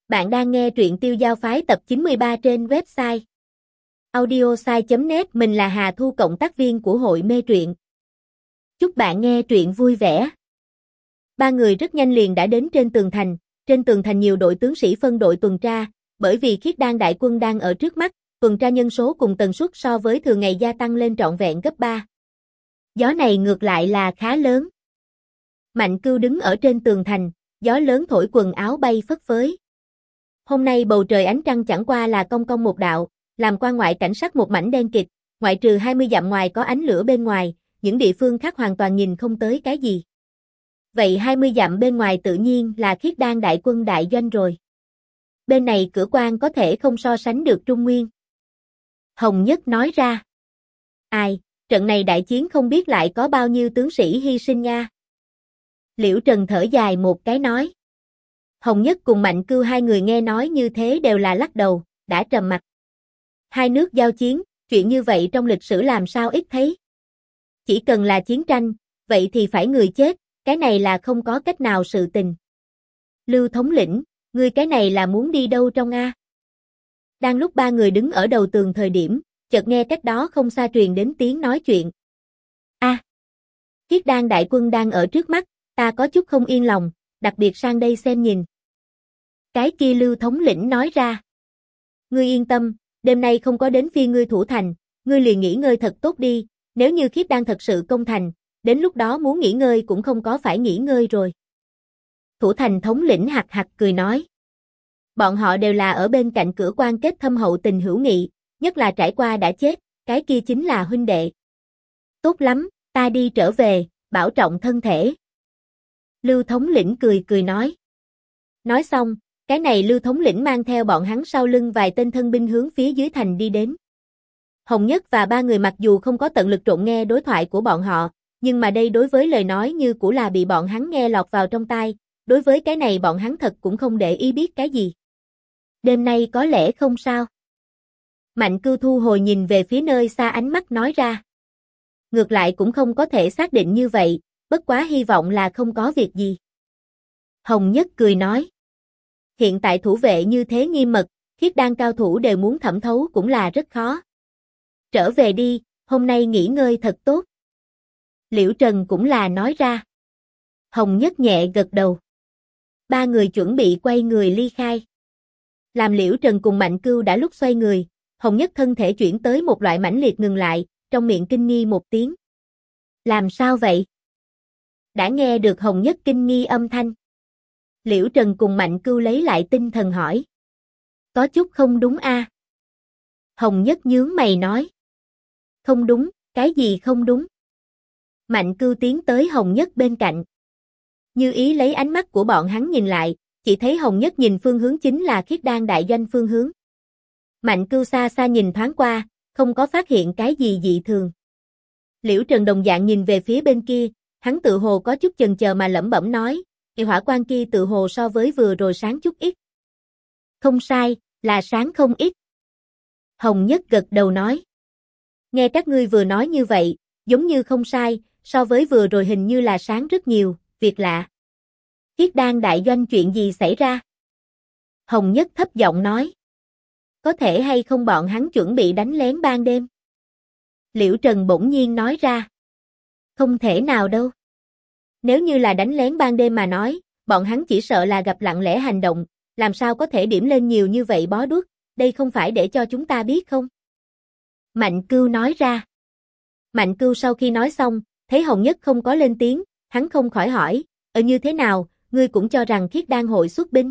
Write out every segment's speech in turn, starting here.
Bạn đang nghe truyện Tiêu Giao Phái tập 93 trên website audiosai.net. Mình là Hà Thu, cộng tác viên của hội mê truyện. Chúc bạn nghe truyện vui vẻ. Ba người rất nhanh liền đã đến trên tường thành. Trên tường thành nhiều đội tướng sĩ phân đội tuần tra, bởi vì Khiết Đan đại quân đang ở trước mắt, tuần tra nhân số cùng tần suất so với thường ngày gia tăng lên trọn vẹn gấp 3. Gió này ngược lại là khá lớn. Mạnh Cưu đứng ở trên tường thành, gió lớn thổi quần áo bay phất phới. Hôm nay bầu trời ánh trăng chẳng qua là cong cong một đạo, làm quan ngoại cảnh sắc một mảnh đen kịt, ngoại trừ 20 dặm ngoài có ánh lửa bên ngoài, những địa phương khác hoàn toàn nhìn không tới cái gì. Vậy 20 dặm bên ngoài tự nhiên là Khiết Đan đại quân đại doanh rồi. Bên này cửa quan có thể không so sánh được Trung Nguyên. Hồng Nhất nói ra. Ai, trận này đại chiến không biết lại có bao nhiêu tướng sĩ hy sinh nha. Liễu Trần thở dài một cái nói. Hồng Nhất cùng Mạnh Cưu hai người nghe nói như thế đều là lắc đầu, đã trầm mặc. Hai nước giao chiến, chuyện như vậy trong lịch sử làm sao ít thấy. Chỉ cần là chiến tranh, vậy thì phải người chết, cái này là không có cách nào sự tình. Lưu thống lĩnh, ngươi cái này là muốn đi đâu trong a? Đang lúc ba người đứng ở đầu tường thời điểm, chợt nghe cách đó không xa truyền đến tiếng nói chuyện. A, Khiết Đan đại quân đang ở trước mắt, ta có chút không yên lòng, đặc biệt sang đây xem nhìn. Cái kia Lưu thống lĩnh nói ra. Ngươi yên tâm, đêm nay không có đến phiên ngươi thủ thành, ngươi liền nghỉ ngơi thật tốt đi, nếu như Khiết Đan thật sự công thành, đến lúc đó muốn nghỉ ngơi cũng không có phải nghỉ ngơi rồi. Thủ thành thống lĩnh hạc hạc cười nói. Bọn họ đều là ở bên cạnh cửa quan kết thâm hậu tình hữu nghị, nhất là trải qua đã chết, cái kia chính là huynh đệ. Tốt lắm, ta đi trở về, bảo trọng thân thể. Lưu thống lĩnh cười cười nói. Nói xong, cái này Lưu thống lĩnh mang theo bọn hắn sau lưng vài tên thân binh hướng phía dưới thành đi đến. Hồng Nhất và ba người mặc dù không có tận lực trộn nghe đối thoại của bọn họ, nhưng mà đây đối với lời nói như cũ là bị bọn hắn nghe lọt vào trong tai, đối với cái này bọn hắn thật cũng không để ý biết cái gì. Đêm nay có lẽ không sao. Mạnh Cưu thu hồi nhìn về phía nơi xa ánh mắt nói ra. Ngược lại cũng không có thể xác định như vậy, bất quá hy vọng là không có việc gì. Hồng Nhất cười nói. Hiện tại thủ vệ như thế nghiêm mật, Khiết Đan cao thủ đều muốn thẩm thấu cũng là rất khó. Trở về đi, hôm nay nghỉ ngơi thật tốt. Liễu Trần cũng là nói ra. Hồng Nhất nhẹ gật đầu. Ba người chuẩn bị quay người ly khai. Làm Liễu Trần cùng Mạnh Cưu đã lúc xoay người, Hồng Nhất thân thể chuyển tới một loại mãnh liệt ngừng lại, trong miệng kinh nghi một tiếng. Làm sao vậy? Đã nghe được Hồng Nhất kinh nghi âm thanh. Liễu Trần cùng Mạnh Cưu lấy lại tinh thần hỏi. Có chút không đúng a? Hồng Nhất nhướng mày nói. Không đúng, cái gì không đúng? Mạnh Cưu tiến tới Hồng Nhất bên cạnh. Như ý lấy ánh mắt của bọn hắn nhìn lại, chỉ thấy Hồng Nhất nhìn phương hướng chính là Khiết Đan đại doanh phương hướng. Mạnh Cưu xa xa nhìn thoáng qua, không có phát hiện cái gì dị thường. Liễu Trần đồng dạng nhìn về phía bên kia, hắn tự hồ có chút chần chờ mà lẩm bẩm nói, hỏa quan kia tự hồ so với vừa rồi sáng chút ít. Không sai, là sáng không ít. Hồng Nhất gật đầu nói. Nghe các ngươi vừa nói như vậy, giống như không sai, so với vừa rồi hình như là sáng rất nhiều, việc lạ. Khiết Đan đại doanh chuyện gì xảy ra? Hồng Nhất thấp giọng nói. Có thể hay không bọn hắn chuẩn bị đánh lén ban đêm? Liễu Trần bỗng nhiên nói ra. Không thể nào đâu. Nếu như là đánh lén ban đêm mà nói, bọn hắn chỉ sợ là gặp lặng lẽ hành động, làm sao có thể điểm lên nhiều như vậy bó đuốc, đây không phải để cho chúng ta biết không? Mạnh Cưu nói ra. Mạnh Cưu sau khi nói xong, thấy Hồng Nhất không có lên tiếng, hắn không khỏi hỏi, như thế nào, ngươi cũng cho rằng Khiết Đan hội xuất binh?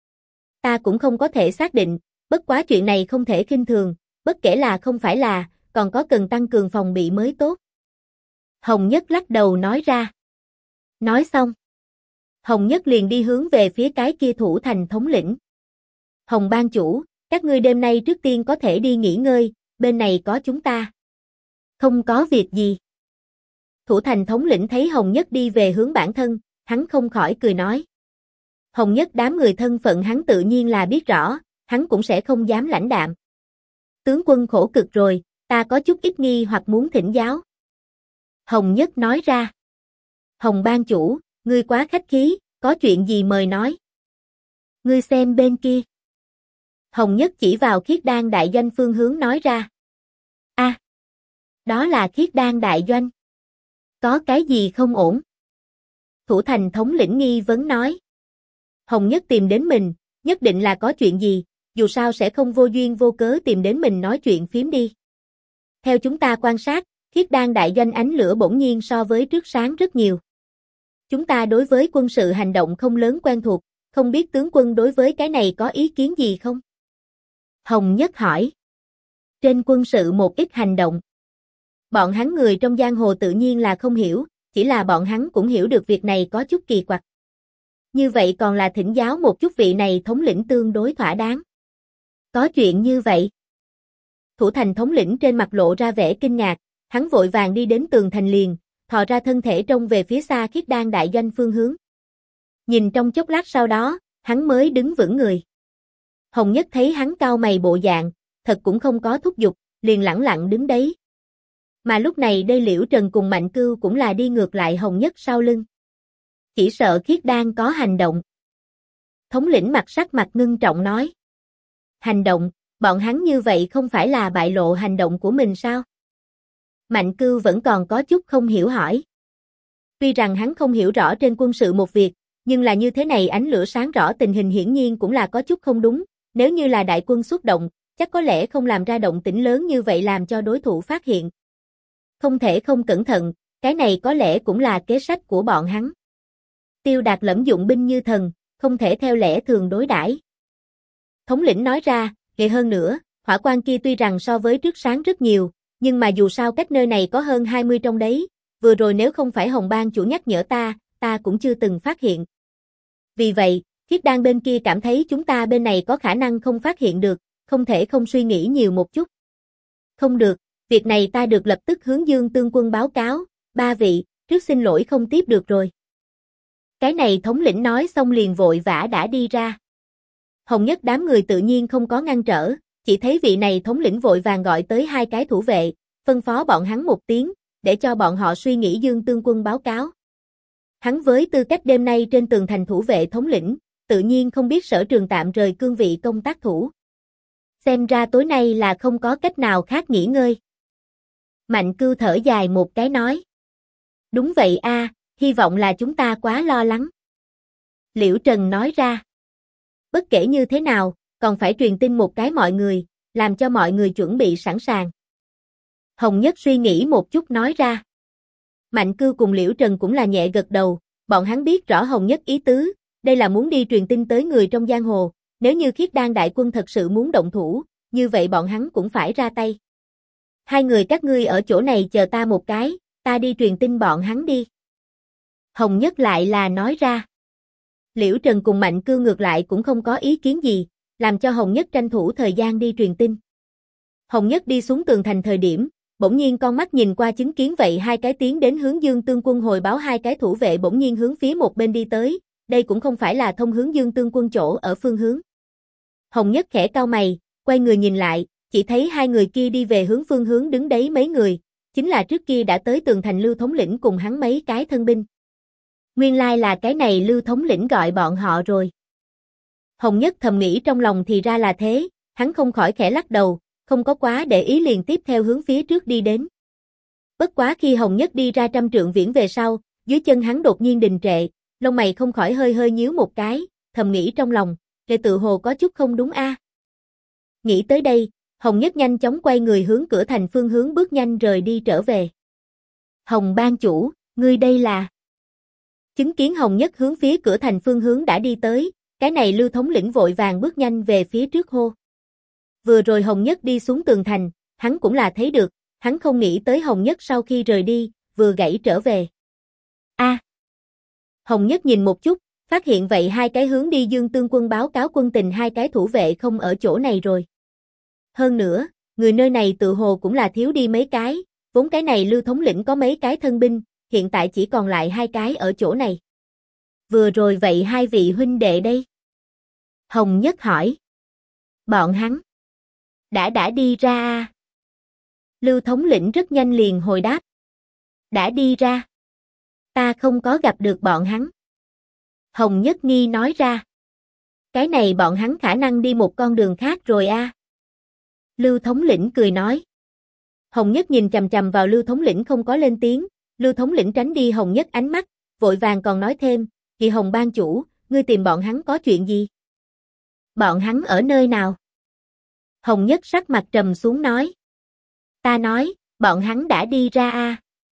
Ta cũng không có thể xác định, bất quá chuyện này không thể khinh thường, bất kể là không phải là, còn có cần tăng cường phòng bị mới tốt. Hồng Nhất lắc đầu nói ra. Nói xong, Hồng Nhất liền đi hướng về phía cái kia thủ thành thống lĩnh. Hồng ban chủ, các ngươi đêm nay trước tiên có thể đi nghỉ ngơi, bên này có chúng ta. Không có việc gì. Thủ thành thống lĩnh thấy Hồng Nhất đi về hướng bản thân, hắn không khỏi cười nói. Hồng Nhất đám người thân phận hắn tự nhiên là biết rõ, hắn cũng sẽ không dám lãnh đạm. Tướng quân khổ cực rồi, ta có chút ít nghi hoặc muốn thỉnh giáo. Hồng Nhất nói ra. Hồng ban chủ, ngươi quá khách khí, có chuyện gì mời nói. Ngươi xem bên kia. Hồng Nhất chỉ vào Khiết Đan đại doanh phương hướng nói ra. A, đó là Khiết Đan đại doanh. Có cái gì không ổn? Thủ thành thống lĩnh nghi vấn nói. Hồng Nhất tìm đến mình, nhất định là có chuyện gì, dù sao sẽ không vô duyên vô cớ tìm đến mình nói chuyện phiếm đi. Theo chúng ta quan sát, Khiết Đan đại doanh ánh lửa bỗng nhiên so với trước sáng rất nhiều. Chúng ta đối với quân sự hành động không lớn quen thuộc, không biết tướng quân đối với cái này có ý kiến gì không? Hồng Nhất hỏi. Trên quân sự một ít hành động. Bọn hắn người trong giang hồ tự nhiên là không hiểu, chỉ là bọn hắn cũng hiểu được việc này có chút kỳ quặc. Như vậy còn là thỉnh giáo một chút vị này thống lĩnh tương đối thỏa đáng. Có chuyện như vậy. Thủ thành thống lĩnh trên mặt lộ ra vẻ kinh ngạc, hắn vội vàng đi đến tường thành liền, thò ra thân thể trông về phía xa Khiết Đan đại doanh phương hướng. Nhìn trong chốc lát sau đó, hắn mới đứng vững người. Hồng Nhất thấy hắn cau mày bộ dạng, thật cũng không có thúc giục, liền lẳng lặng đứng đấy. Mà lúc này đây Liễu Trần cùng Mạnh Cưu cũng là đi ngược lại Hồng Nhất sau lưng. Chỉ sợ Khiết Đan có hành động. Thống lĩnh sắc mặt ngưng trọng nói. Hành động, bọn hắn như vậy không phải là bại lộ hành động của mình sao? Mạnh Cưu vẫn còn có chút không hiểu hỏi. Tuy rằng hắn không hiểu rõ trên quân sự một việc, nhưng là như thế này ánh lửa sáng rõ tình hình hiển nhiên cũng là có chút không đúng, nếu như là đại quân xuất động, chắc có lẽ không làm ra động tĩnh lớn như vậy làm cho đối thủ phát hiện. Không thể không cẩn thận, cái này có lẽ cũng là kế sách của bọn hắn. Tiêu Đạt lẫm dụng binh như thần, không thể theo lẽ thường đối đãi. Thống lĩnh nói ra, kệ hơn nữa, hỏa quan kia tuy rằng so với trước sáng rất nhiều, nhưng mà dù sao cách nơi này có hơn 20 trong đấy, vừa rồi nếu không phải Hồng Bang chủ nhắc nhở ta cũng chưa từng phát hiện. Vì vậy, Khiết Đan bên kia cảm thấy chúng ta bên này có khả năng không phát hiện được, không thể không suy nghĩ nhiều một chút. Không được, việc này ta được lập tức hướng Dương tướng quân báo cáo, ba vị, trước xin lỗi không tiếp được rồi. Cái này thống lĩnh nói xong liền vội vã đã đi ra. Hồng Nhất đám người tự nhiên không có ngăn trở, chỉ thấy vị này thống lĩnh vội vàng gọi tới hai cái thủ vệ, phân phó bọn hắn một tiếng, để cho bọn họ suy nghĩ Dương tướng quân báo cáo. Hắn với tư cách đêm nay trên tường thành thủ vệ thống lĩnh, tự nhiên không biết Sở Trường tạm rời cương vị công tác thủ. Xem ra tối nay là không có cách nào khác nghỉ ngơi. Mạnh Cưu thở dài một cái nói. Đúng vậy a, hy vọng là chúng ta quá lo lắng. Liễu Trần nói ra. Bất kể như thế nào, còn phải truyền tin một cái mọi người, làm cho mọi người chuẩn bị sẵn sàng. Hồng Nhất suy nghĩ một chút nói ra. Mạnh Cưu cùng Liễu Trần cũng là nhẹ gật đầu, bọn hắn biết rõ Hồng Nhất ý tứ, đây là muốn đi truyền tin tới người trong giang hồ, nếu như Khiết Đan đại quân thật sự muốn động thủ, như vậy bọn hắn cũng phải ra tay. Hai người các ngươi ở chỗ này chờ ta một cái, ta đi truyền tin bọn hắn đi. Hồng Nhất lại là nói ra. Liễu Trần cùng Mạnh Cưu ngược lại cũng không có ý kiến gì, làm cho Hồng Nhất tranh thủ thời gian đi truyền tin. Hồng Nhất đi xuống tường thành thời điểm, bỗng nhiên con mắt nhìn qua chứng kiến vậy hai cái tiến đến hướng Dương tướng quân hồi báo hai cái thủ vệ bỗng nhiên hướng phía một bên đi tới, đây cũng không phải là thông hướng Dương tướng quân chỗ ở phương hướng. Hồng Nhất khẽ cau mày, quay người nhìn lại, chỉ thấy hai người kia đi về hướng phương hướng đứng đấy mấy người, chính là trước kia đã tới tường thành Lưu thống lĩnh cùng hắn mấy cái thân binh. Nguyên lai là cái này Lưu thống lĩnh gọi bọn họ rồi. Hồng Nhất thầm nghĩ trong lòng thì ra là thế, hắn không khỏi khẽ lắc đầu, không có quá để ý liền tiếp theo hướng phía trước đi đến. Bất quá khi Hồng Nhất đi ra 100 trượng viễn về sau, dưới chân hắn đột nhiên đình trệ, lông mày không khỏi hơi hơi nhíu một cái, thầm nghĩ trong lòng, kệ tự hồ có chút không đúng a. Nghĩ tới đây, Hồng Nhất nhanh chóng quay người hướng cửa thành phương hướng bước nhanh rời đi trở về. Hồng ban chủ, ngươi đây là... Chứng kiến Hồng Nhất hướng phía cửa thành phương hướng đã đi tới, cái này Lưu thống lĩnh vội vàng bước nhanh về phía trước hô. Vừa rồi Hồng Nhất đi xuống tường thành, hắn cũng là thấy được, hắn không nghĩ tới Hồng Nhất sau khi rời đi, vừa gãy trở về. A. Hồng Nhất nhìn một chút, phát hiện vậy hai cái hướng đi Dương tướng quân báo cáo quân tình hai cái thủ vệ không ở chỗ này rồi. Hơn nữa, người nơi này tự hồ cũng là thiếu đi mấy cái, vốn cái này Lưu thống lĩnh có mấy cái thân binh, hiện tại chỉ còn lại hai cái ở chỗ này. Vừa rồi vậy hai vị huynh đệ đây? Hồng Nhất hỏi. Bọn hắn đã đi ra. Lưu thống lĩnh rất nhanh liền hồi đáp. Đã đi ra. Ta không có gặp được bọn hắn. Hồng Nhất nghi nói ra. Cái này bọn hắn khả năng đi một con đường khác rồi a. Lưu thống lĩnh cười nói. Hồng Nhất nhìn chằm chằm vào Lưu thống lĩnh không có lên tiếng, Lưu thống lĩnh tránh đi Hồng Nhất ánh mắt, vội vàng còn nói thêm, Kỳ Hồng ban chủ, ngươi tìm bọn hắn có chuyện gì? Bọn hắn ở nơi nào? Hồng Nhất sắc mặt trầm xuống nói. Ta nói, bọn hắn đã đi ra a.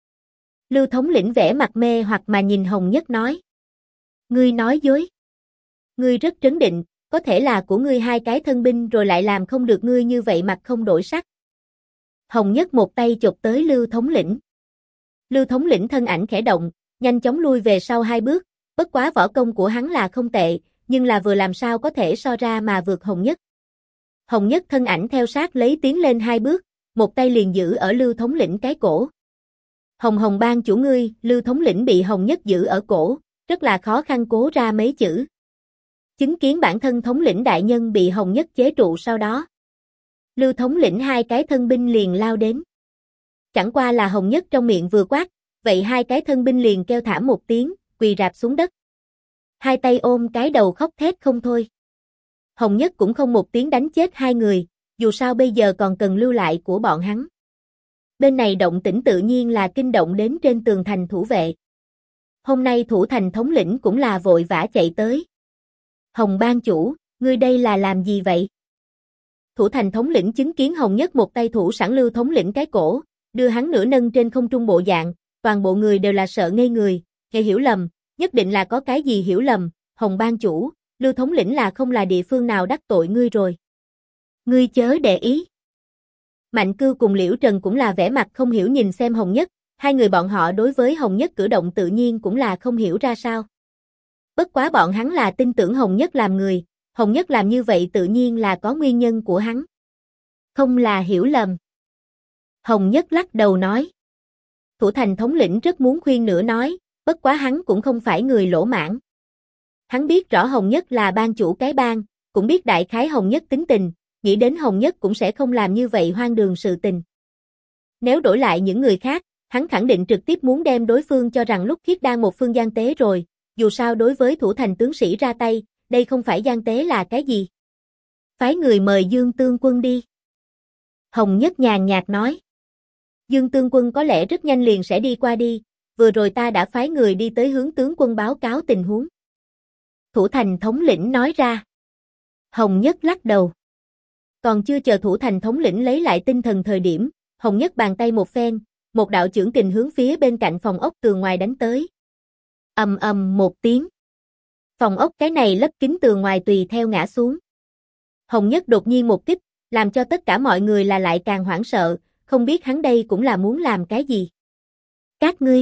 Lưu thống lĩnh vẻ mặt mê hoặc mà nhìn Hồng Nhất nói. Ngươi nói dối. Ngươi rất trấn định, có thể là của ngươi hai cái thân binh rồi lại làm không được ngươi như vậy mặt không đổi sắc. Hồng Nhất một tay chụp tới Lưu thống lĩnh. Lưu thống lĩnh thân ảnh khẽ động, nhanh chóng lui về sau hai bước, bất quá võ công của hắn là không tệ, nhưng là vừa làm sao có thể so ra mà vượt Hồng Nhất. Hồng Nhất thân ảnh theo sát lấy tiến lên hai bước, một tay liền giữ ở Lưu thống lĩnh cái cổ. Hồng ban chủ ngươi, Lưu thống lĩnh bị Hồng Nhất giữ ở cổ, rất là khó khăn cố ra mấy chữ. Chứng kiến bản thân thống lĩnh đại nhân bị Hồng Nhất chế trụ sau đó. Lưu thống lĩnh hai cái thân binh liền lao đến. Chẳng qua là Hồng Nhất trong miệng vừa quát, vậy hai cái thân binh liền kêu thảm một tiếng, quỳ rạp xuống đất. Hai tay ôm cái đầu khóc thét không thôi. Hồng Nhất cũng không một tiếng đánh chết hai người, dù sao bây giờ còn cần lưu lại của bọn hắn. Bên này động tĩnh tự nhiên là kinh động đến trên tường thành thủ vệ. Hôm nay thủ thành thống lĩnh cũng là vội vã chạy tới. Hồng ban chủ, ngươi đây là làm gì vậy? Thủ thành thống lĩnh chứng kiến Hồng Nhất một tay thủ sẵn Lưu thống lĩnh cái cổ, đưa hắn nửa nâng trên không trung bộ dạng, toàn bộ người đều là sợ ngây người, nghe hiểu lầm, nhất định là có cái gì hiểu lầm, Hồng ban chủ, Lưu thống lĩnh là không là địa phương nào đắc tội ngươi rồi. Ngươi chớ để ý. Mạnh Cưu cùng Liễu Trần cũng là vẻ mặt không hiểu nhìn xem Hồng Nhất, hai người bọn họ đối với Hồng Nhất cử động tự nhiên cũng là không hiểu ra sao. Bất quá bọn hắn là tin tưởng Hồng Nhất làm người, Hồng Nhất làm như vậy tự nhiên là có nguyên nhân của hắn. Không là hiểu lầm. Hồng Nhất lắc đầu nói. Thủ thành thống lĩnh rất muốn khuyên nữa nói, bất quá hắn cũng không phải người lỗ mãn. Hắn biết rõ Hồng Nhất là ban chủ cái bang, cũng biết đại khái Hồng Nhất tính tình, nghĩ đến Hồng Nhất cũng sẽ không làm như vậy hoang đường sự tình. Nếu đổi lại những người khác, hắn khẳng định trực tiếp muốn đem đối phương cho rằng lúc khiết đan một phương gian tế rồi, dù sao đối với thủ thành tướng sĩ ra tay, đây không phải gian tế là cái gì. Phái người mời Dương Tương Quân đi. Hồng Nhất nhàn nhạt nói. Dương Tương Quân có lẽ rất nhanh liền sẽ đi qua đi, vừa rồi ta đã phái người đi tới hướng tướng quân báo cáo tình huống. Thủ thành thống lĩnh nói ra. Hồng Nhất lắc đầu. Còn chưa chờ thủ thành thống lĩnh lấy lại tinh thần thời điểm, Hồng Nhất bàn tay một phen, một đạo chưởng kình hướng phía bên cạnh phòng ốc tường ngoài đánh tới. Ầm ầm một tiếng. Phòng ốc cái này lấp kín tường ngoài tùy theo ngã xuống. Hồng Nhất đột nhiên một kích, làm cho tất cả mọi người là lại càng hoảng sợ, không biết hắn đây cũng là muốn làm cái gì. Các ngươi.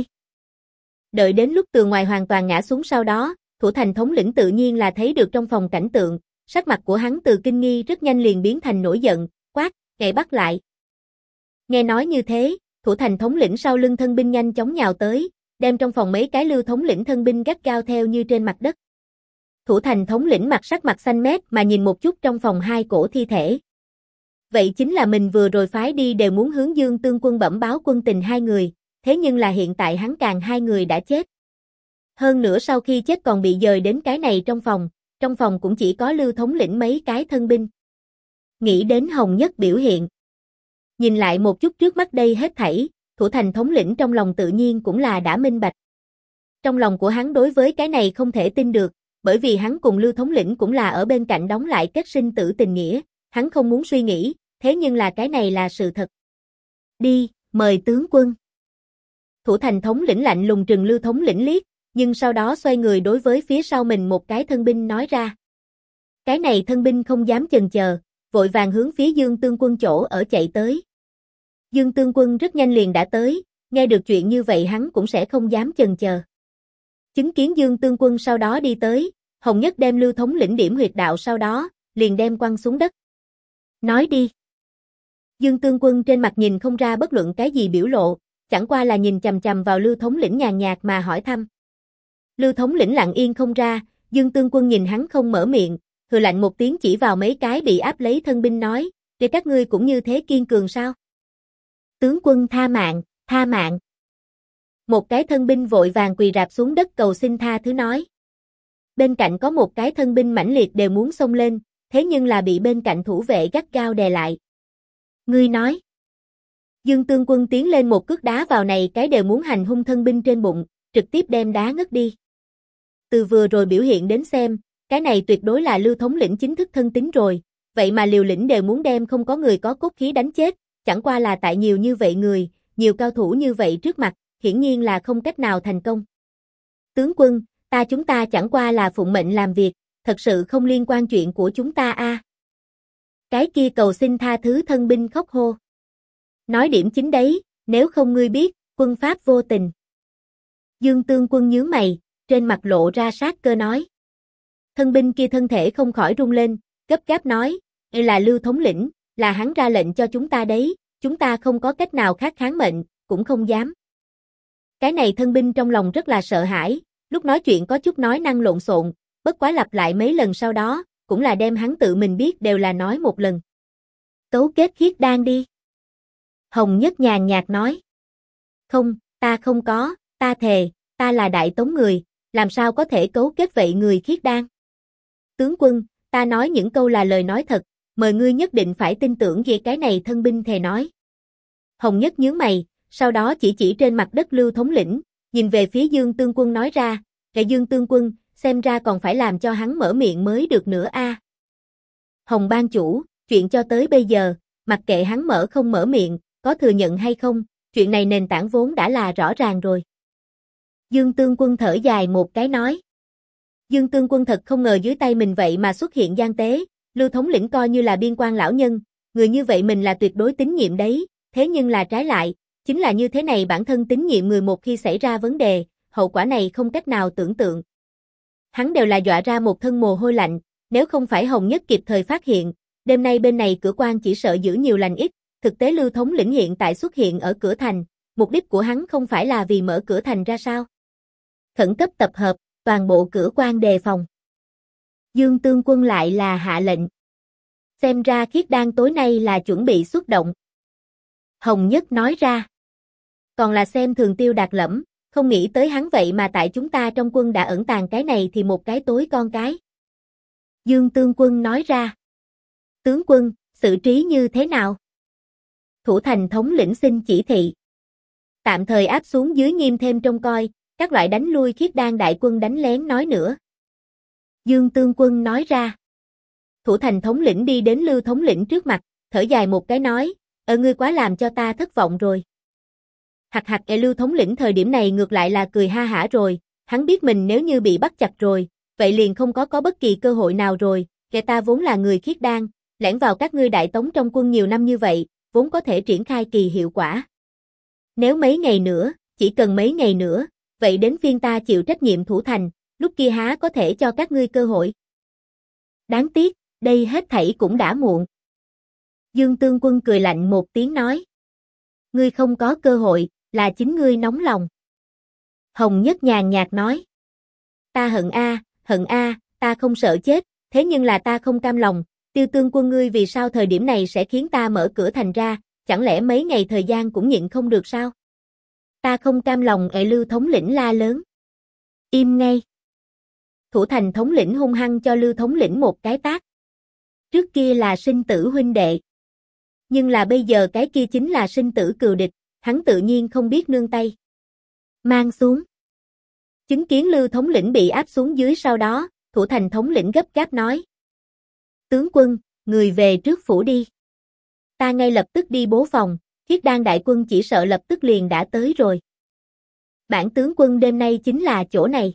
Đợi đến lúc tường ngoài hoàn toàn ngã xuống sau đó, thủ thành thống lĩnh tự nhiên là thấy được trong phòng cảnh tượng, sắc mặt của hắn từ kinh nghi rất nhanh liền biến thành nổi giận, quát, "Ngài bắt lại." Nghe nói như thế, thủ thành thống lĩnh sau lưng thân binh nhanh chóng nhào tới, đem trong phòng mấy cái Lưu thống lĩnh thân binh gắt gao theo như trên mặt đất. Thủ thành thống lĩnh sắc mặt xanh mét mà nhìn một chút trong phòng hai cổ thi thể. Vậy chính là mình vừa rồi phái đi đều muốn hướng Dương Tương Quân bẩm báo quân tình hai người, thế nhưng là hiện tại hắn càng hai người đã chết. Hơn nữa sau khi chết còn bị dời đến cái này trong phòng cũng chỉ có Lưu thống lĩnh mấy cái thân binh. Nghĩ đến Hồng Nhất biểu hiện. Nhìn lại một chút trước mắt đây hết thảy, thủ thành thống lĩnh trong lòng tự nhiên cũng là đã minh bạch. Trong lòng của hắn đối với cái này không thể tin được, bởi vì hắn cùng Lưu thống lĩnh cũng là ở bên cạnh đóng lại kết sinh tử tình nghĩa, hắn không muốn suy nghĩ, thế nhưng là cái này là sự thật. Đi, mời tướng quân. Thủ thành thống lĩnh lạnh lùng trừng Lưu thống lĩnh liếc, nhưng sau đó xoay người đối với phía sau mình một cái thân binh nói ra. Cái này thân binh không dám chần chờ, vội vàng hướng phía Dương Tương Quân chỗ ở chạy tới. Dương Tương Quân rất nhanh liền đã tới, nghe được chuyện như vậy hắn cũng sẽ không dám chần chờ. Chứng kiến Dương Tương Quân sau đó đi tới, Hồng Nhất đem Lưu thống lĩnh điểm huyệt đạo sau đó, liền đem quăng xuống đất. Nói đi. Dương Tương Quân trên mặt nhìn không ra bất luận cái gì biểu lộ, chẳng qua là nhìn chằm chằm vào Lưu thống lĩnh nhàn nhạt mà hỏi thăm. Lưu thống lĩnh lặng yên không ra, Dương Tương Quân nhìn hắn không mở miệng, hừ lạnh một tiếng chỉ vào mấy cái bị áp lấy thân binh nói, để các ngươi cũng như thế kiên cường sao? Tướng quân tha mạng, tha mạng. Một cái thân binh vội vàng quỳ rạp xuống đất cầu xin tha thứ nói. Bên cạnh có một cái thân binh mãnh liệt đều muốn xông lên, thế nhưng là bị bên cạnh thủ vệ gắt gao đè lại. Ngươi nói. Dương Tương Quân tiến lên một cước đá vào này cái đều muốn hành hung thân binh trên bụng, trực tiếp đem đá ngất đi. Từ vừa rồi biểu hiện đến xem, cái này tuyệt đối là Lưu thống lĩnh chính thức thân tín rồi, vậy mà liều lĩnh đều muốn đem không có người có cốt khí đánh chết, chẳng qua là tại nhiều như vậy người, nhiều cao thủ như vậy trước mặt, hiển nhiên là không cách nào thành công. Tướng quân, chúng ta chẳng qua là phụng mệnh làm việc, thật sự không liên quan chuyện của chúng ta a. Cái kia cầu xin tha thứ thân binh khóc hô. Nói điểm chính đấy, nếu không ngươi biết, quân pháp vô tình. Dương Tương Quân nhướng mày, trên mặt lộ ra sát cơ nói. Thân binh kia thân thể không khỏi rung lên, gấp gáp nói, là Lưu thống lĩnh, là hắn ra lệnh cho chúng ta đấy, chúng ta không có cách nào khác kháng mệnh, cũng không dám. Cái này thân binh trong lòng rất là sợ hãi, lúc nói chuyện có chút nói năng lộn xộn, bất quá lặp lại mấy lần sau đó, cũng là đem hắn tự mình biết đều là nói một lần. Cấu kết khiết đan đi. Hồng Nhất nhàn nhạt nói. Không, ta không có, ta thề, ta là Đại Tống người, làm sao có thể cấu kết vậy người khiết đan. Tướng quân, ta nói những câu là lời nói thật, mời ngươi nhất định phải tin tưởng về cái này thân binh thề nói. Hồng Nhất nhướng mày, sau đó chỉ trên mặt đất Lưu thống lĩnh, nhìn về phía Dương Tương Quân nói ra, Dương Tương Quân, xem ra còn phải làm cho hắn mở miệng mới được nữa a. Hồng ban chủ, chuyện cho tới bây giờ, mặc kệ hắn mở không mở miệng, có thừa nhận hay không, chuyện này nền tảng vốn đã là rõ ràng rồi. Dương Tương Quân thở dài một cái nói. Dương Tương Quân thật không ngờ dưới tay mình vậy mà xuất hiện gian tế, Lưu thống lĩnh coi như là biên quan lão nhân, người như vậy mình là tuyệt đối tín nhiệm đấy, thế nhưng là trái lại, chính là như thế này bản thân tín nhiệm người một khi xảy ra vấn đề, hậu quả này không cách nào tưởng tượng. Hắn đều là dọa ra một thân mồ hôi lạnh, nếu không phải Hồng Nhất kịp thời phát hiện, đêm nay bên này cửa quan chỉ sợ giữ nhiều lành ít, thực tế Lưu thống lĩnh hiện tại xuất hiện ở cửa thành, mục đích của hắn không phải là vì mở cửa thành ra sao? Khẩn cấp tập hợp, toàn bộ cửa quan đề phòng. Dương Tương Quân lại là hạ lệnh. Xem ra khiết đan tối nay là chuẩn bị xuất động. Hồng Nhất nói ra. Còn là xem thường Tiêu Đạt Lẫm, không nghĩ tới hắn vậy mà tại chúng ta trong quân đã ẩn tàng cái này thì một cái tối con cái. Dương Tương Quân nói ra. Tướng quân, xử trí như thế nào? Thủ thành thống lĩnh xin chỉ thị. Tạm thời áp xuống dưới nghiêm thêm trông coi, các loại đánh lui khiết đan đại quân đánh lén nói nữa. Dương Tương Quân nói ra. Thủ thành thống lĩnh đi đến Lưu thống lĩnh trước mặt, thở dài một cái nói, ngươi quá làm cho ta thất vọng rồi. Lưu thống lĩnh thời điểm này ngược lại là cười ha hả rồi, hắn biết mình nếu như bị bắt chặt rồi, vậy liền không có bất kỳ cơ hội nào rồi, ta vốn là người khiết đan, lẻn vào các ngươi Đại Tống trong quân nhiều năm như vậy, vốn có thể triển khai kỳ hiệu quả. Nếu mấy ngày nữa, chỉ cần mấy ngày nữa, vậy đến phiên ta chịu trách nhiệm thủ thành, lúc kia há có thể cho các ngươi cơ hội. Đáng tiếc, đây hết thảy cũng đã muộn. Dương Tương Quân cười lạnh một tiếng nói. Ngươi không có cơ hội, là chính ngươi nóng lòng. Hồng Nhất nhàn nhạt nói. Ta hận a, ta không sợ chết, thế nhưng là ta không cam lòng, Tiêu Tương Quân ngươi vì sao thời điểm này sẽ khiến ta mở cửa thành ra, chẳng lẽ mấy ngày thời gian cũng nhịn không được sao? Ta không cam lòng. Lưu thống lĩnh la lớn. Im ngay. Thủ thành thống lĩnh hung hăng cho Lưu thống lĩnh một cái tát. Trước kia là sinh tử huynh đệ. Nhưng là bây giờ cái kia chính là sinh tử cừu địch, hắn tự nhiên không biết nương tay. Mang xuống. Chứng kiến Lưu thống lĩnh bị áp xuống dưới sau đó, thủ thành thống lĩnh gấp gáp nói. Tướng quân, người về trước phủ đi. Ta ngay lập tức đi bố phòng, khiết đan đại quân chỉ sợ lập tức liền đã tới rồi. Bản tướng quân đêm nay chính là chỗ này.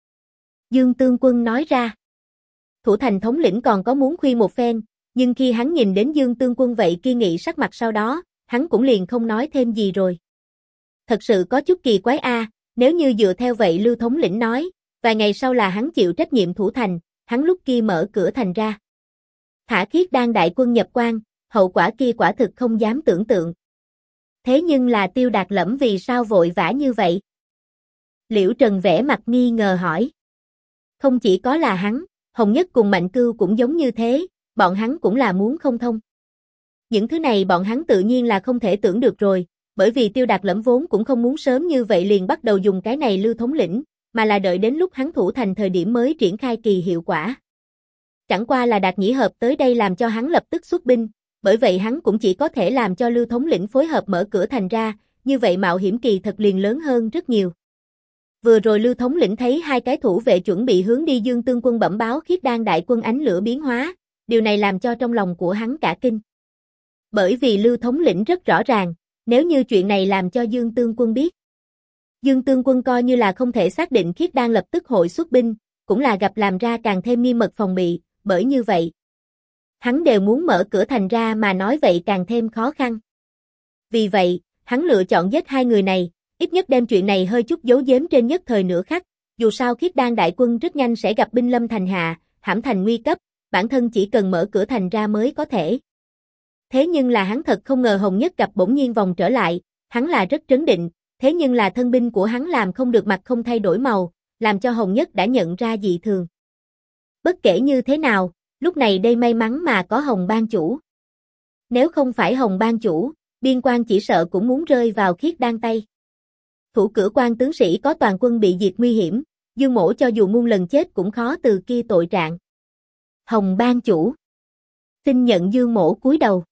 Dương Tương Quân nói ra. Thủ thành thống lĩnh còn có muốn khuyên một phen, nhưng khi hắn nhìn đến Dương Tương Quân vậy kiên nghị sắc mặt sau đó, hắn cũng liền không nói thêm gì rồi. Thật sự có chút kỳ quái a, nếu như dựa theo vậy Lưu thống lĩnh nói, vài ngày sau là hắn chịu trách nhiệm thủ thành, hắn lúc kia mở cửa thành ra. Thả khiết đan đại quân nhập quan, hậu quả kia quả thực không dám tưởng tượng. Thế nhưng là Tiêu Đạt Lẫm vì sao vội vã như vậy? Liễu Trần vẻ mặt nghi ngờ hỏi. Không chỉ có là hắn, Hồng Nhất cùng Mạnh Cưu cũng giống như thế, bọn hắn cũng là muốn không thông. Những thứ này bọn hắn tự nhiên là không thể tưởng được rồi, bởi vì Tiêu Đạt Lẫm vốn cũng không muốn sớm như vậy liền bắt đầu dùng cái này Lưu thống lĩnh, mà là đợi đến lúc hắn thủ thành thời điểm mới triển khai kỳ hiệu quả. Chẳng qua là Đạt Nhĩ Hợp tới đây làm cho hắn lập tức xuất binh, bởi vậy hắn cũng chỉ có thể làm cho Lưu thống lĩnh phối hợp mở cửa thành ra, như vậy mạo hiểm kỳ thật liền lớn hơn rất nhiều. Vừa rồi Lưu thống lĩnh thấy hai cái thủ vệ chuẩn bị hướng đi Dương Tương Quân bẩm báo Khiết Đan đại quân ánh lửa biến hóa, điều này làm cho trong lòng của hắn cả kinh. Bởi vì Lưu thống lĩnh rất rõ ràng, nếu như chuyện này làm cho Dương Tương Quân biết, Dương Tương Quân coi như là không thể xác định Khiết Đan lập tức hội xuất binh, cũng là gặp làm ra càng thêm nghiêm mật phòng bị, bởi như vậy, hắn đều muốn mở cửa thành ra mà nói vậy càng thêm khó khăn. Vì vậy, hắn lựa chọn giết hai người này, ít nhất đem chuyện này hơi chút giấu giếm trên nhất thời nửa khắc, dù sao Khiết Đan đại quân rất nhanh sẽ gặp binh lâm thành hạ, hãm thành nguy cấp, bản thân chỉ cần mở cửa thành ra mới có thể. Thế nhưng là hắn thật không ngờ Hồng Nhất gặp bỗng nhiên vòng trở lại, hắn là rất trấn định, thế nhưng là thân binh của hắn làm không được mặt không thay đổi màu, làm cho Hồng Nhất đã nhận ra dị thường. Bất kể như thế nào, lúc này đây may mắn mà có Hồng Ban chủ. Nếu không phải Hồng Ban chủ, biên quan chỉ sợ cũng muốn rơi vào Khiết Đan tay. Thủ cửa quan tướng sĩ có toàn quân bị diệt nguy hiểm, Dương Mỗ cho dù muôn lần chết cũng khó từ kia tội trạng. Hồng Ban chủ, xin nhận Dương Mỗ cúi đầu.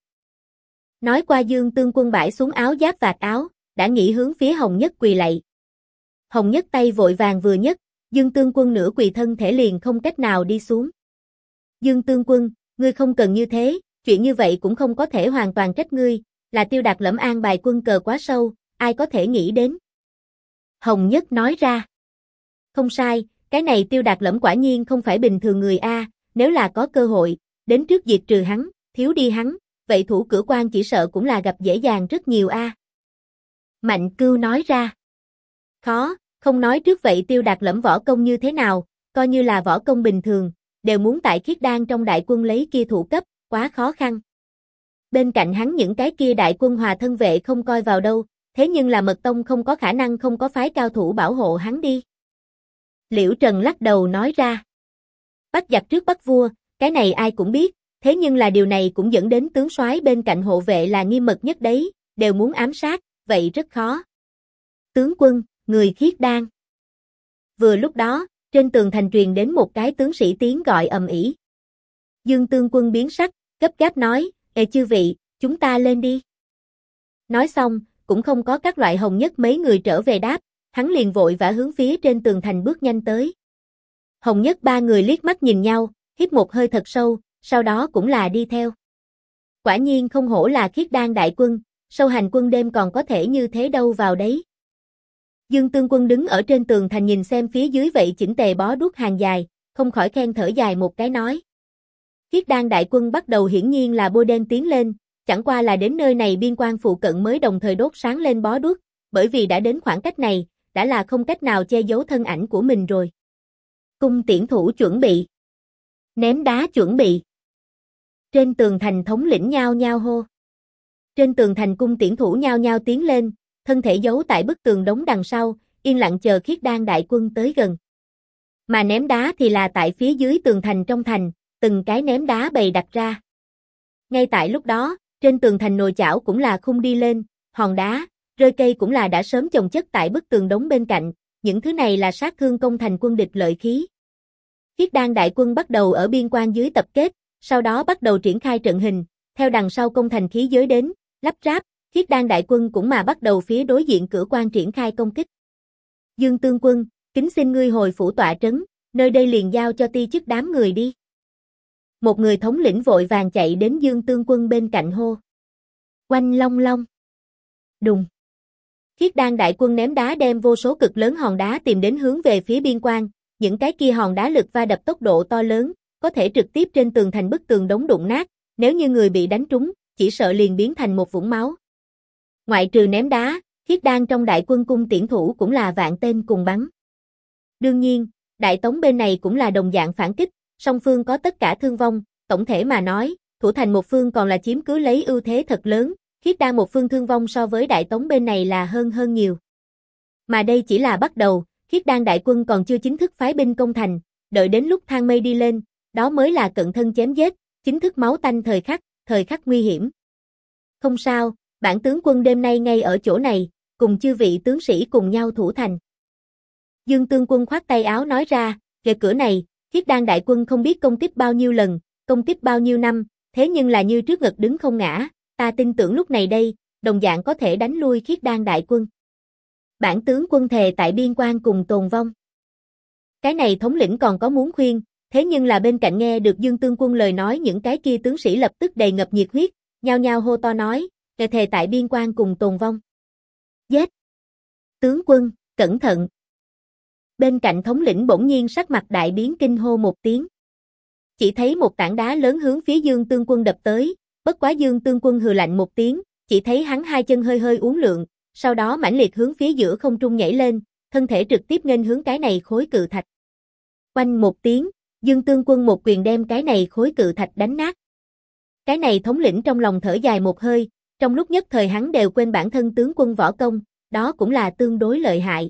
Nói qua Dương Tương Quân bãi xuống áo giáp vạt áo, đã nghĩ hướng phía Hồng Nhất quỳ lạy. Hồng Nhất tay vội vàng vừa nhấc, Dương Tương Quân nửa quỳ thân thể liền không cách nào đi xuống. Dương Tương Quân, ngươi không cần như thế, chuyện như vậy cũng không có thể hoàn toàn trách ngươi, là Tiêu Đạt Lẫm an bài quân cờ quá sâu, ai có thể nghĩ đến. Hồng Nhất nói ra. Không sai, cái này Tiêu Đạt Lẫm quả nhiên không phải bình thường người a, nếu là có cơ hội, đến trước diệt trừ hắn, thiếu đi hắn, vậy thủ cửa quan chỉ sợ cũng là gặp dễ dàng rất nhiều a. Mạnh Cưu nói ra. Khó, không nói trước vậy Tiêu Đạt Lẫm võ công như thế nào, coi như là võ công bình thường, đều muốn tại Khiết Đan trong đại quân lấy kia thủ cấp, quá khó khăn. Bên cạnh hắn những cái kia đại quân hòa thân vệ không coi vào đâu, thế nhưng là Mật Tông không có khả năng không có phái cao thủ bảo hộ hắn đi. Liễu Trần lắc đầu nói ra. Bắt giặc trước bắt vua, cái này ai cũng biết, thế nhưng là điều này cũng dẫn đến tướng soái bên cạnh hộ vệ là nghiêm mật nhất đấy, đều muốn ám sát, vậy rất khó. Tướng quân, người Khiết Đan. Vừa lúc đó, trên tường thành truyền đến một cái tướng sĩ tiếng gọi ầm ĩ. Dương Tương Quân biến sắc, gấp gáp nói, chư vị, chúng ta lên đi. Nói xong, cũng không có các loại Hồng Nhất mấy người trở về đáp, hắn liền vội vã hướng phía trên tường thành bước nhanh tới. Hồng Nhất ba người liếc mắt nhìn nhau, hít một hơi thật sâu, sau đó cũng là đi theo. Quả nhiên không hổ là Khiết Đan đại quân, sâu hành quân đêm còn có thể như thế đâu vào đấy. Dương Tương Quân đứng ở trên tường thành nhìn xem phía dưới vậy chỉnh tề bó đuốc hàng dài, không khỏi khen thở dài một cái nói. Khiết Đan đại quân bắt đầu hiển nhiên là bôi đen tiến lên, chẳng qua là đến nơi này biên quan phụ cận mới đồng thời đốt sáng lên bó đuốc, bởi vì đã đến khoảng cách này, đã là không cách nào che giấu thân ảnh của mình rồi. Cung tiễn thủ chuẩn bị. Ném đá chuẩn bị. Trên tường thành thống lĩnh nhao nhao hô. Trên tường thành cung tiễn thủ nhao nhao tiến lên, thân thể giấu tại bức tường đống đằng sau, yên lặng chờ Khiết Đan đại quân tới gần. Mà ném đá thì là tại phía dưới tường thành trong thành, từng cái ném đá bày đặt ra. Ngay tại lúc đó, trên tường thành nồi chảo cũng là khung đi lên, hòn đá, rơi cây cũng là đã sớm chồng chất tại bức tường đống bên cạnh, những thứ này là sát thương công thành quân địch lợi khí. Khiết Đan đại quân bắt đầu ở biên quan dưới tập kết, sau đó bắt đầu triển khai trận hình, theo đằng sau công thành khí giới đến, lắp ráp, Khiết Đan đại quân cũng mà bắt đầu phía đối diện cửa quan triển khai công kích. Dương Tương Quân, kính xin ngươi hồi phủ tọa trấn, nơi đây liền giao cho ti chức đám người đi. Một người thống lĩnh vội vàng chạy đến Dương Tương Quân bên cạnh hô. Oanh long long. Đùng. Khiết Đan đại quân ném đá đem vô số cực lớn hòn đá tìm đến hướng về phía biên quan, những cái kia hòn đá lực va đập tốc độ to lớn, có thể trực tiếp trên tường thành bức tường đống đụng nát, nếu như người bị đánh trúng, chỉ sợ liền biến thành một vũng máu. Ngoại trừ ném đá, Khiết Đan trong đại quân cung tiễn thủ cũng là vạn tên cùng bắn. Đương nhiên, Đại Tống bên này cũng là đồng dạng phản kích, song phương có tất cả thương vong, tổng thể mà nói, thủ thành một phương còn là chiếm cứ lấy ưu thế thật lớn, Khiết Đan một phương thương vong so với Đại Tống bên này là hơn nhiều. Mà đây chỉ là bắt đầu, Khiết Đan đại quân còn chưa chính thức phái binh công thành, đợi đến lúc thang mây đi lên, đó mới là cận thân chém giết, chính thức máu tanh thời khắc nguy hiểm. Không sao, bản tướng quân đêm nay ngay ở chỗ này, cùng chư vị tướng sĩ cùng nhau thủ thành. Dương Tương Quân khoát tay áo nói ra, kệ cửa này, Khiết Đan đại quân không biết công kích bao nhiêu lần, công kích bao nhiêu năm, thế nhưng là như trước ngực đứng không ngã, ta tin tưởng lúc này đây, đồng dạng có thể đánh lui Khiết Đan đại quân. Bản tướng quân thề tại biên quan cùng tồn vong. Cái này thống lĩnh còn có muốn khuyên, thế nhưng là bên cạnh nghe được Dương Tương Quân lời nói những cái kia tướng sĩ lập tức đầy ngập nhiệt huyết, nhao nhao hô to nói, thề tại biên quan cùng tồn vong. Giết! Tướng quân, cẩn thận! Bên cạnh thống lĩnh bỗng nhiên sắc mặt đại biến kinh hô một tiếng. Chỉ thấy một tảng đá lớn hướng phía Dương Tương Quân đập tới, bất quá Dương Tương Quân hừ lạnh một tiếng, chỉ thấy hắn hai chân hơi hơi uốn lượn, sau đó mãnh liệt hướng phía giữa không trung nhảy lên, thân thể trực tiếp nghênh hướng cái này khối cự thạch. Oanh một tiếng, Dương Tương Quân một quyền đem cái này khối cự thạch đánh nát. Cái này thống lĩnh trong lòng thở dài một hơi, trong lúc nhất thời hắn đều quên bản thân tướng quân võ công, đó cũng là tương đối lợi hại.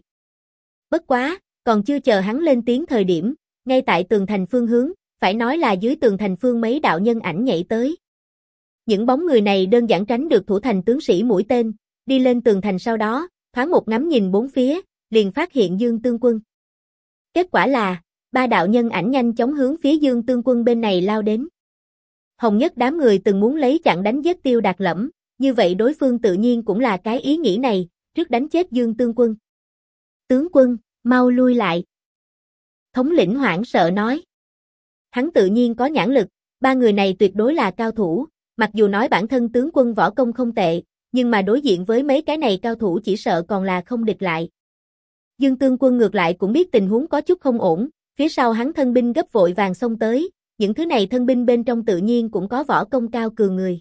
Bất quá, còn chưa chờ hắn lên tiếng thời điểm, ngay tại tường thành phương hướng, phải nói là dưới tường thành phương mấy đạo nhân ảnh nhảy tới. Những bóng người này đơn giản tránh được thủ thành tướng sĩ mũi tên, đi lên tường thành sau đó, thoáng một ngắm nhìn bốn phía, liền phát hiện Dương Tương Quân. Kết quả là, ba đạo nhân ảnh nhanh chóng hướng phía Dương Tương Quân bên này lao đến. Hồng Nhất đám người từng muốn lấy chặn đánh giết Tiêu Đạt Lẫm, như vậy đối phương tự nhiên cũng là cái ý nghĩ này, trước đánh chết Dương Tương Quân. Tướng quân, mau lui lại. Thống lĩnh hoảng sợ nói. Hắn tự nhiên có nhãn lực, ba người này tuyệt đối là cao thủ, mặc dù nói bản thân tướng quân võ công không tệ, nhưng mà đối diện với mấy cái này cao thủ chỉ sợ còn là không địch lại. Dương Tương Quân ngược lại cũng biết tình huống có chút không ổn, phía sau hắn thân binh gấp vội vàng xông tới, những thứ này thân binh bên trong tự nhiên cũng có võ công cao cường người.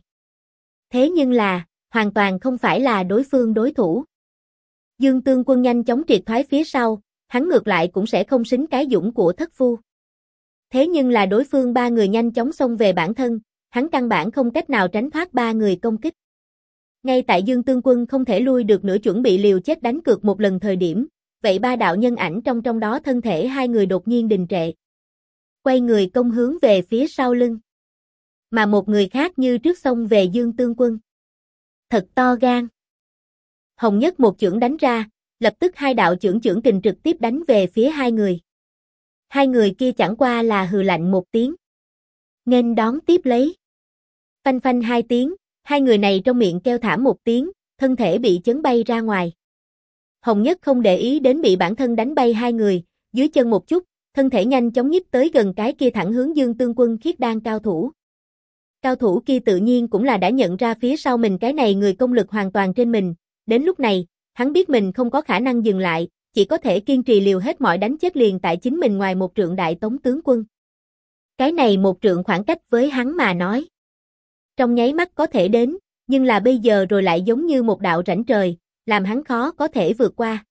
Thế nhưng là, hoàn toàn không phải là đối phương đối thủ. Dương Tương Quân nhanh chóng triệt thoái phía sau, hắn ngược lại cũng sẽ không xính cái dũng của thất phu. Thế nhưng là đối phương ba người nhanh chóng xông về bản thân, hắn căn bản không cách nào tránh thoát ba người công kích. Ngay tại Dương Tương Quân không thể lui được nữa chuẩn bị liều chết đánh cược một lần thời điểm, vậy ba đạo nhân ảnh trong đó thân thể hai người đột nhiên đình trệ. Quay người công hướng về phía sau lưng. Mà một người khác như trước xông về Dương Tương Quân. Thật to gan. Hồng Nhất một chưởng đánh ra, lập tức hai đạo chưởng kình trực tiếp đánh về phía hai người. Hai người kia chẳng qua là hừ lạnh một tiếng. Nghênh đón tiếp lấy. Phanh phanh hai tiếng, hai người này trong miệng kêu thảm một tiếng, thân thể bị chấn bay ra ngoài. Hồng Nhất không để ý đến bị bản thân đánh bay hai người, dưới chân một chút, thân thể nhanh chóng nhích tới gần cái kia thẳng hướng Dương Tương Quân Khiết Đan cao thủ. Cao thủ kia tự nhiên cũng là đã nhận ra phía sau mình cái này người công lực hoàn toàn trên mình, đến lúc này, hắn biết mình không có khả năng dừng lại, chỉ có thể kiên trì liều hết mọi đánh chết liền tại chính mình ngoài một trượng đại tống tướng quân. Cái này một trượng khoảng cách với hắn mà nói. Trong nháy mắt có thể đến, nhưng là bây giờ rồi lại giống như một đạo rãnh trời, làm hắn khó có thể vượt qua.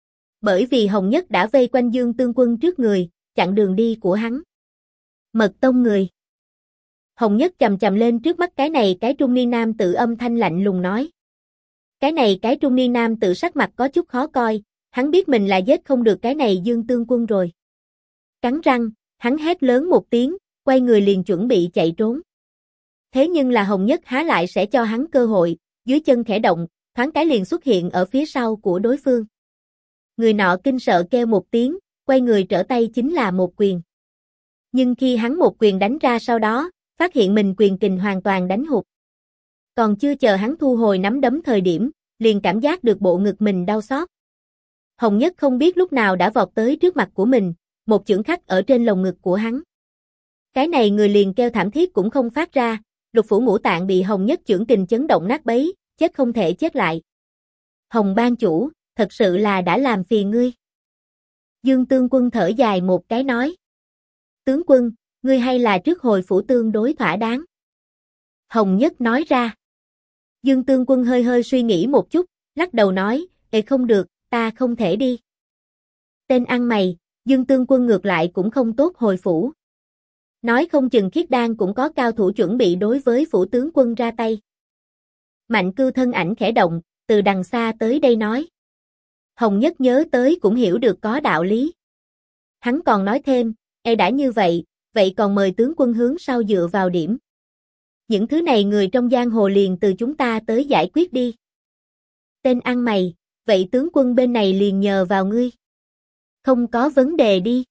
Bởi vì Hồng Nhất đã vây quanh Dương Tương Quân trước người, chặn đường đi của hắn. Mật tông người. Hồng Nhất chầm chầm lên trước mắt cái trung niên nam tự âm thanh lạnh lùng nói. Cái trung niên nam tự sắc mặt có chút khó coi, hắn biết mình là giết không được cái này Dương Tương Quân rồi. Cắn răng, hắn hét lớn một tiếng, quay người liền chuẩn bị chạy trốn. Thế nhưng là Hồng Nhất há lại sẽ cho hắn cơ hội, dưới chân khẽ động, thoáng cái liền xuất hiện ở phía sau của đối phương. Người nọ kinh sợ kêu một tiếng, quay người trở tay chính là một quyền. Nhưng khi hắn một quyền đánh ra sau đó, phát hiện mình quyền kình hoàn toàn đánh hụt. Còn chưa chờ hắn thu hồi nắm đấm thời điểm, liền cảm giác được bộ ngực mình đau xót. Hồng Nhất không biết lúc nào đã vọt tới trước mặt của mình, một chưởng khắc ở trên lồng ngực của hắn. Cái này người liền kêu thảm thiết cũng không phát ra, lục phủ ngũ tạng bị Hồng Nhất chưởng kình chấn động nát bấy, chết không thể chết lại. Hồng ban chủ, thật sự là đã làm phiền ngươi. Dương Tương Quân thở dài một cái nói. Tướng quân, ngươi hay là trước hồi phủ tương đối thỏa đáng. Hồng Nhất nói ra. Dương Tương Quân hơi hơi suy nghĩ một chút, lắc đầu nói, không được, ta không thể đi. Tên ăn mày, Dương Tương Quân ngược lại cũng không tốt hồi phủ. Nói không chừng Khiết Đan cũng có cao thủ chuẩn bị đối với phủ tướng quân ra tay. Mạnh Cư thân ảnh khẽ động, từ đằng xa tới đây nói. Hồng Nhất nhớ tới cũng hiểu được có đạo lý. Hắn còn nói thêm, đã như vậy, vậy còn mời tướng quân hướng sau dựa vào điểm. Những thứ này người trong giang hồ liền từ chúng ta tới giải quyết đi. Tên ăn mày, vậy tướng quân bên này liền nhờ vào ngươi. Không có vấn đề đi.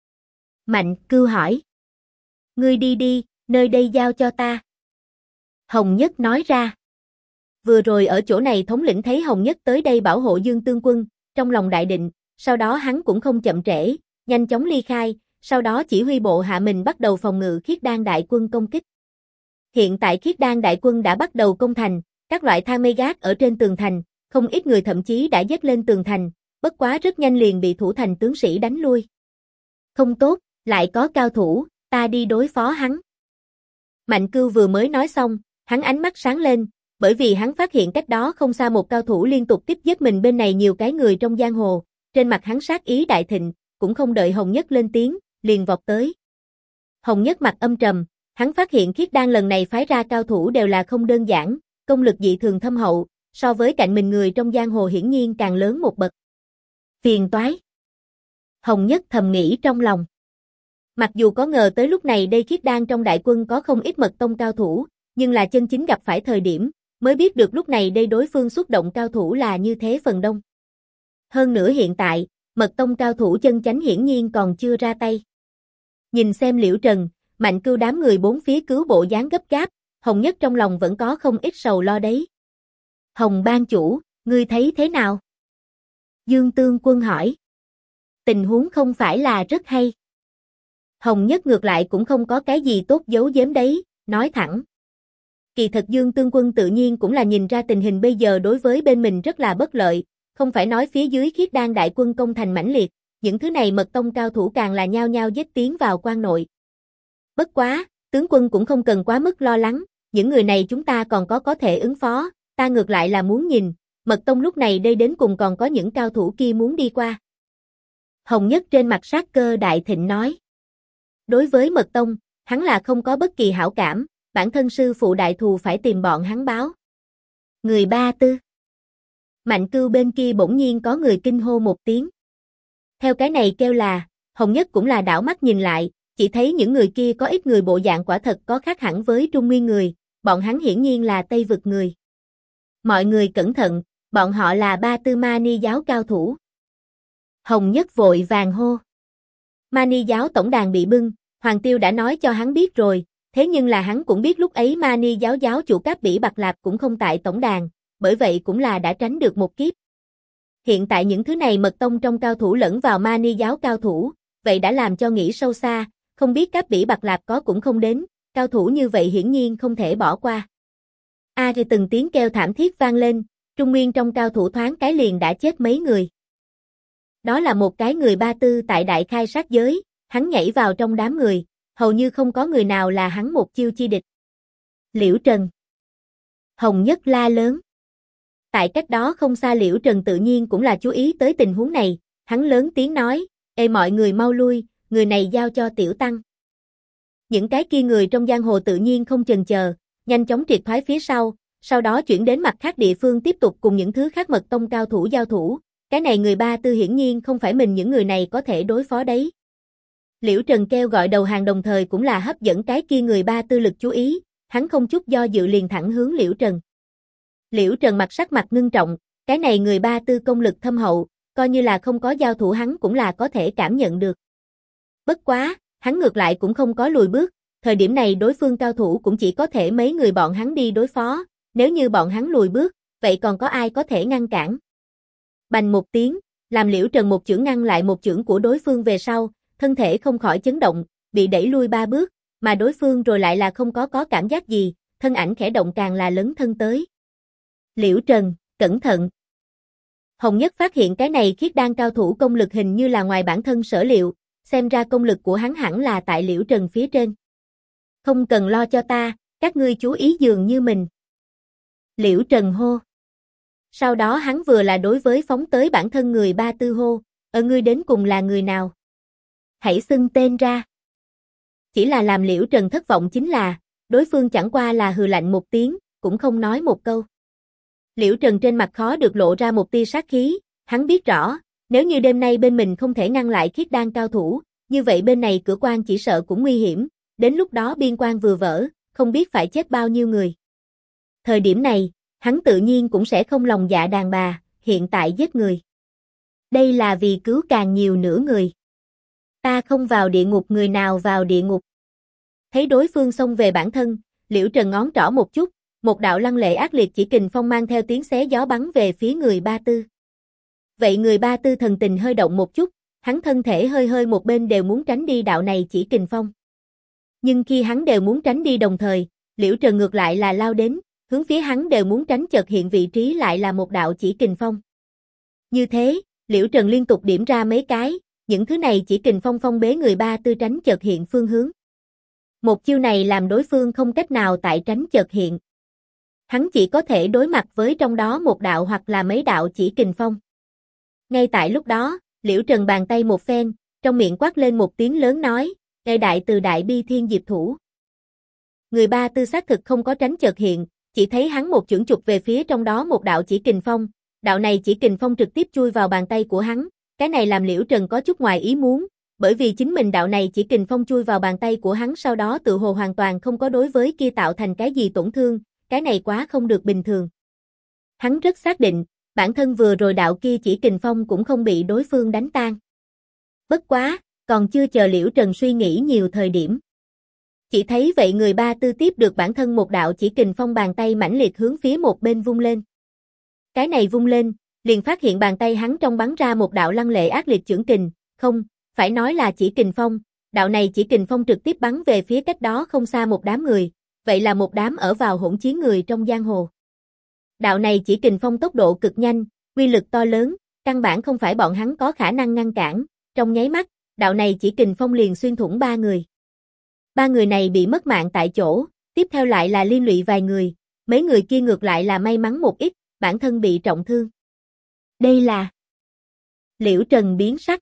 Mạnh Cưu hỏi. Ngươi đi đi, nơi đây giao cho ta. Hồng Nhất nói ra. Vừa rồi ở chỗ này thống lĩnh thấy Hồng Nhất tới đây bảo hộ Dương Tương Quân, trong lòng đại định, sau đó hắn cũng không chậm trễ, nhanh chóng ly khai, sau đó chỉ huy bộ hạ mình bắt đầu phòng ngự Khiết Đan đại quân công kích. Hiện tại Khiết Đan đại quân đã bắt đầu công thành, các loại thang mây gác ở trên tường thành, không ít người thậm chí đã dết lên tường thành, bất quá rất nhanh liền bị thủ thành tướng sĩ đánh lui. Không tốt, lại có cao thủ, ta đi đối phó hắn. Mạnh Cưu vừa mới nói xong, hắn ánh mắt sáng lên, bởi vì hắn phát hiện cách đó không xa một cao thủ liên tục tiếp giết mình bên này nhiều cái người trong giang hồ, trên mặt hắn sát ý đại thịnh, cũng không đợi Hồng Nhất lên tiếng, liền vọt tới. Hồng Nhất mặt âm trầm, hắn phát hiện Khiết Đan lần này phái ra cao thủ đều là không đơn giản, công lực dị thường thâm hậu, so với cạnh mình người trong giang hồ hiển nhiên càng lớn một bậc. Phiền toái. Hồng Nhất thầm nghĩ trong lòng. Mặc dù có ngờ tới lúc này đây Khiết Đan trong đại quân có không ít mật tông cao thủ, nhưng là chân chính gặp phải thời điểm, mới biết được lúc này đây đối phương xuất động cao thủ là như thế phần đông. Hơn nữa hiện tại, mật tông cao thủ chân chánh hiển nhiên còn chưa ra tay. Nhìn xem Liễu Trần, Mạnh Cưu đám người bốn phía cứu bộ dáng gấp gáp, Hồng Nhất trong lòng vẫn có không ít sầu lo đấy. Hồng ban chủ, ngươi thấy thế nào? Dương Tương Quân hỏi. Tình huống không phải là rất hay. Hồng Nhất ngược lại cũng không có cái gì tốt giấu giếm đấy, nói thẳng. Kỳ thật Dương Tương Quân tự nhiên cũng là nhìn ra tình hình bây giờ đối với bên mình rất là bất lợi, không phải nói phía dưới Khiết Đan đại quân công thành mãnh liệt, những thứ này mật tông cao thủ càng là nhao nhao giết tiến vào quan nội. Bất quá, tướng quân cũng không cần quá mức lo lắng, những người này chúng ta còn có thể ứng phó, ta ngược lại là muốn nhìn, mật tông lúc này đây đến cùng còn có những cao thủ kia muốn đi qua. Hồng Nhất trên mặt sát cơ đại thịnh nói. Đối với mật tông, hắn là không có bất kỳ hảo cảm, bản thân sư phụ đại thù phải tìm bọn hắn báo. Người Ba Tư. Mạnh Cưu bên kia bỗng nhiên có người kinh hô một tiếng. Theo cái này kêu là, Hồng Nhất cũng là đảo mắt nhìn lại, chỉ thấy những người kia có ít người bộ dạng quả thật có khác hẳn với Trung Nguyên người, bọn hắn hiển nhiên là Tây vực người. Mọi người cẩn thận, bọn họ là Ba Tư Mani giáo cao thủ. Hồng Nhất vội vàng hô. Mani giáo tổng đàn bị bưng, Hoàng Tiêu đã nói cho hắn biết rồi, thế nhưng là hắn cũng biết lúc ấy Mani giáo giáo chủ Cáp Bỉ Bạc Lạp cũng không tại tổng đàn, bởi vậy cũng là đã tránh được một kiếp. Hiện tại những thứ này mật tông trong cao thủ lẫn vào Mani giáo cao thủ, vậy đã làm cho nghĩ sâu xa, không biết Cáp Bỉ Bạc Lạp có cũng không đến, cao thủ như vậy hiển nhiên không thể bỏ qua. Thì từng tiếng kêu thảm thiết vang lên, Trung Nguyên trong cao thủ thoáng cái liền đã chết mấy người. Đó là một cái người Ba Tư tại đại khai sát giới, hắn nhảy vào trong đám người, hầu như không có người nào là hắn một chiêu chi địch. Liễu Trần. Hồng Nhất la lớn. Tại cách đó không xa Liễu Trần tự nhiên cũng là chú ý tới tình huống này, hắn lớn tiếng nói, ê mọi người mau lui, người này giao cho tiểu tăng. Những cái kia người trong giang hồ tự nhiên không chần chờ, nhanh chóng triệt thoái phía sau đó chuyển đến mặt khác địa phương tiếp tục cùng những thứ khác mật tông cao thủ giao thủ, cái này người Ba Tư hiển nhiên không phải mình những người này có thể đối phó đấy. Liễu Trần kêu gọi đầu hàng đồng thời cũng là hấp dẫn cái kia người Ba Tư lực chú ý, hắn không chút do dự liền thẳng hướng Liễu Trần. Liễu Trần sắc mặt ngưng trọng, cái này người Ba Tư công lực thâm hậu, coi như là không có giao thủ hắn cũng là có thể cảm nhận được. Bất quá, hắn ngược lại cũng không có lùi bước, thời điểm này đối phương cao thủ cũng chỉ có thể mấy người bọn hắn đi đối phó, nếu như bọn hắn lùi bước, vậy còn có ai có thể ngăn cản. Bành một tiếng, làm Liễu Trần một chưởng ngăn lại một chưởng của đối phương về sau, thân thể không khỏi chấn động, bị đẩy lui 3 bước, mà đối phương rồi lại là không có cảm giác gì, thân ảnh khẽ động càng là lấn thân tới. Liễu Trần, cẩn thận. Hồng Nhất phát hiện cái này Khiết Đan cao thủ công lực hình như là ngoài bản thân sở liệu, xem ra công lực của hắn hẳn là tại Liễu Trần phía trên. Không cần lo cho ta, các ngươi chú ý dường như mình. Liễu Trần hô. Sau đó hắn vừa là đối với phóng tới bản thân người Ba Tư hô, ngươi đến cùng là người nào? Hãy xưng tên ra. Chỉ là làm Liễu Trần thất vọng chính là, đối phương chẳng qua là hừ lạnh một tiếng, cũng không nói một câu. Liễu Trần trên mặt khó được lộ ra một tia sát khí, hắn biết rõ, nếu như đêm nay bên mình không thể ngăn lại Khiết Đan cao thủ, như vậy bên này cửa quan chỉ sợ cũng nguy hiểm, đến lúc đó biên quan vừa vỡ, không biết phải chết bao nhiêu người. Thời điểm này, hắn tự nhiên cũng sẽ không lòng dạ đàn bà, hiện tại giết người. Đây là vì cứu càng nhiều nữa người. Ta không vào địa ngục, người nào vào địa ngục? Thấy đối phương xông về bản thân, Liễu Trần ngón trỏ một chút, một đạo lăng lệ ác liệt chỉ kình phong mang theo tiếng xé gió bắn về phía người Ba Tư. Vậy người Ba Tư thần tình hơi động một chút, hắn thân thể hơi hơi một bên đều muốn tránh đi đạo này chỉ kình phong. Nhưng khi hắn đều muốn tránh đi đồng thời, Liễu Trần ngược lại là lao đến, hướng phía hắn đều muốn tránh chợt hiện vị trí lại là một đạo chỉ kình phong. Như thế, Liễu Trần liên tục điểm ra mấy cái, những thứ này chỉ kình phong phong bế người Ba Tư tránh chợt hiện phương hướng. Một chiêu này làm đối phương không cách nào tại tránh chợt hiện. Hắn chỉ có thể đối mặt với trong đó một đạo hoặc là mấy đạo chỉ kình phong. Ngay tại lúc đó, Liễu Trần bàn tay một phen, trong miệng quát lên một tiếng lớn nói, "Ê đại từ đại bi thiên diệp thủ." Người Ba Tư xác thực không có tránh chợt hiện, chỉ thấy hắn một chưởng chụp về phía trong đó một đạo chỉ kình phong, đạo này chỉ kình phong trực tiếp chui vào bàn tay của hắn, cái này làm Liễu Trần có chút ngoài ý muốn, bởi vì chính mình đạo này chỉ kình phong chui vào bàn tay của hắn sau đó tự hồ hoàn toàn không có đối với kia tạo thành cái gì tổn thương, cái này quá không được bình thường. Hắn rất xác định, bản thân vừa rồi đạo kia chỉ kình phong cũng không bị đối phương đánh tan. Bất quá, còn chưa chờ Liễu Trần suy nghĩ nhiều thời điểm. Chỉ thấy vậy người Ba Tư tiếp được bản thân một đạo chỉ kình phong bàn tay mãnh liệt hướng phía một bên vung lên. Cái này vung lên, liền phát hiện bàn tay hắn trong bắn ra một đạo lăng lệ ác liệt chưởng kình, không, phải nói là chỉ kình phong, đạo này chỉ kình phong trực tiếp bắn về phía cách đó không xa một đám người, vậy là một đám ở vào hỗn chiến người trong giang hồ. Đạo này chỉ kình phong tốc độ cực nhanh, uy lực to lớn, căn bản không phải bọn hắn có khả năng ngăn cản, trong nháy mắt, đạo này chỉ kình phong liền xuyên thủng ba người. Ba người này bị mất mạng tại chỗ, tiếp theo lại là liên lụy vài người, mấy người kia ngược lại là may mắn một ít, bản thân bị trọng thương. Đây là Liễu Trần biến sắc.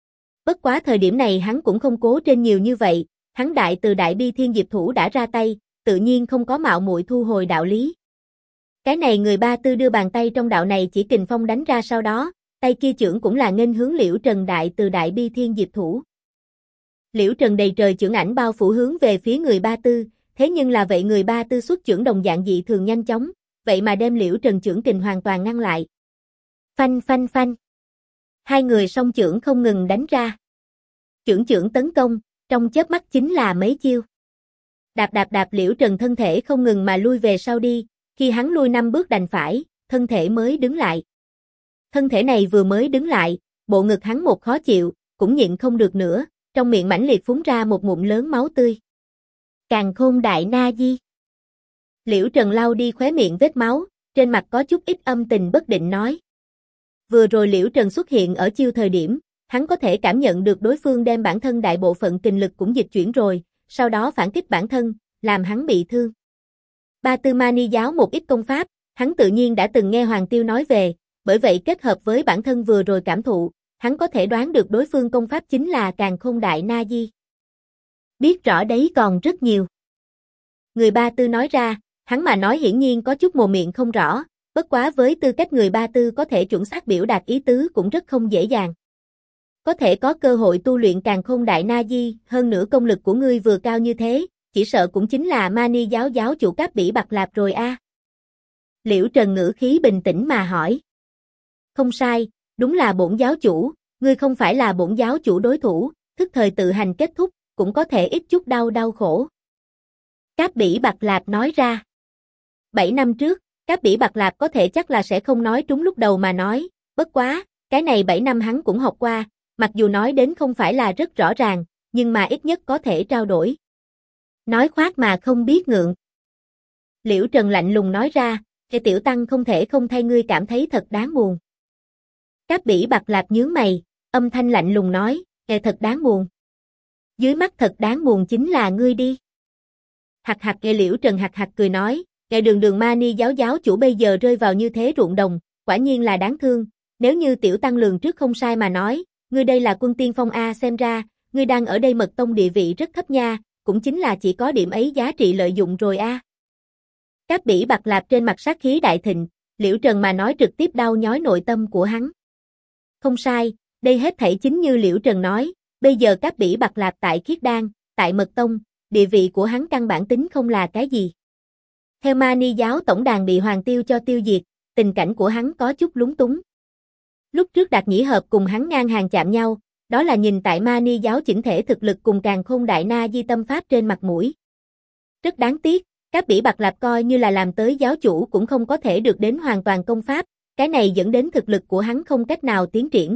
Bất quá thời điểm này hắn cũng không cố trên nhiều như vậy, hắn đại từ đại bi thiên diệp thủ đã ra tay, tự nhiên không có mạo muội thu hồi đạo lý. Cái này người Ba Tư đưa bàn tay trong đạo này chỉ kình phong đánh ra sau đó, tay kia chưởng cũng là nghênh hướng Liễu Trần đại từ đại bi thiên diệp thủ. Liễu Trần đầy trời chưởng ảnh bao phủ hướng về phía người Ba Tư, thế nhưng là vậy người Ba Tư xuất chưởng đồng dạng dị thường nhanh chóng, vậy mà đem Liễu Trần chưởng kình hoàn toàn ngăn lại. Phanh phanh phanh. Hai người song chưởng không ngừng đánh ra. Chưởng tấn công, trong chớp mắt chính là mấy chiêu. Đạp đạp đạp Liễu Trần thân thể không ngừng mà lui về sau đi, khi hắn lui 5 bước đành phải, thân thể mới đứng lại. Thân thể này vừa mới đứng lại, bộ ngực hắn một khó chịu, cũng nhịn không được nữa, trong miệng mãnh liệt phun ra một ngụm lớn máu tươi. Càn Khôn Đại Na Di. Liễu Trần lau đi khóe miệng vết máu, trên mặt có chút ít âm tình bất định nói. Vừa rồi Liễu Trần xuất hiện ở chiêu thời điểm, hắn có thể cảm nhận được đối phương đem bản thân đại bộ phận kình lực cũng dịch chuyển rồi, sau đó phản kích bản thân, làm hắn bị thương. Ba Tư Mani giáo một ít công pháp, hắn tự nhiên đã từng nghe Hoàng Tiêu nói về, bởi vậy kết hợp với bản thân vừa rồi cảm thụ, hắn có thể đoán được đối phương công pháp chính là Càn Khôn Đại Na Di. Biết rõ đấy còn rất nhiều. Người Ba Tư nói ra, hắn mà nói hiển nhiên có chút mồm miệng không rõ, bất quá với tư cách người Ba Tư có thể chuẩn xác biểu đạt ý tứ cũng rất không dễ dàng. Có thể có cơ hội tu luyện Càn Khôn Đại Na Di, hơn nữa công lực của ngươi vừa cao như thế, chỉ sợ cũng chính là Mani giáo giáo chủ Cáp Bỉ Bạc Lạp rồi a. Liễu Trần ngữ khí bình tĩnh mà hỏi. Không sai, đúng là bổn giáo chủ, ngươi không phải là bổn giáo chủ đối thủ, thức thời tự hành kết thúc, cũng có thể ít chút đau khổ. Cáp Bỉ Bạc Lạp nói ra. 7 năm trước, Cáp Bỉ Bạc Lạp có thể chắc là sẽ không nói trúng lúc đầu mà nói, bất quá, cái này 7 năm hắn cũng học qua, mặc dù nói đến không phải là rất rõ ràng, nhưng mà ít nhất có thể trao đổi. Nói khoác mà không biết ngượng. Liễu Trần lạnh lùng nói ra, cái tiểu tăng không thể không thay ngươi cảm thấy thật đáng buồn. Cáp Bỉ Bạc Lạp nhướng mày, âm thanh lạnh lùng nói, thật đáng buồn. Dưới mắt thật đáng buồn chính là ngươi đi. Hạc hạc Liễu Trần hạc hạc cười nói, đường đường Mani giáo giáo chủ bây giờ rơi vào như thế ruộng đồng, quả nhiên là đáng thương, nếu như tiểu tăng lường trước không sai mà nói, ngươi đây là quân tiên phong a, xem ra, ngươi đang ở đây mật tông địa vị rất thấp nha, cũng chính là chỉ có điểm ấy giá trị lợi dụng rồi a. Cáp Bỉ Bạc Lạp trên mặt sát khí đại thịnh, Liễu Trần mà nói trực tiếp đau nhói nội tâm của hắn. Không sai, đây hết thảy chính như Liễu Trần nói, bây giờ Cáp Bỉ Bạc Lạp tại Khiết Đan, tại Mật Tông, địa vị của hắn căn bản tính không là cái gì. Theo Mani giáo tổng đàn bị Hoàng Tiêu cho tiêu diệt, tình cảnh của hắn có chút lúng túng. Lúc trước Đạt Nhĩ Hợp cùng hắn ngang hàng chạm nhau, đó là nhìn tại Mani giáo chỉnh thể thực lực cùng Càn Khôn Đại Na Di tâm pháp trên mặt mũi. Rất đáng tiếc, Cáp Bỉ Bạc Lạp coi như là làm tới giáo chủ cũng không có thể được đến hoàn toàn công pháp, cái này dẫn đến thực lực của hắn không cách nào tiến triển.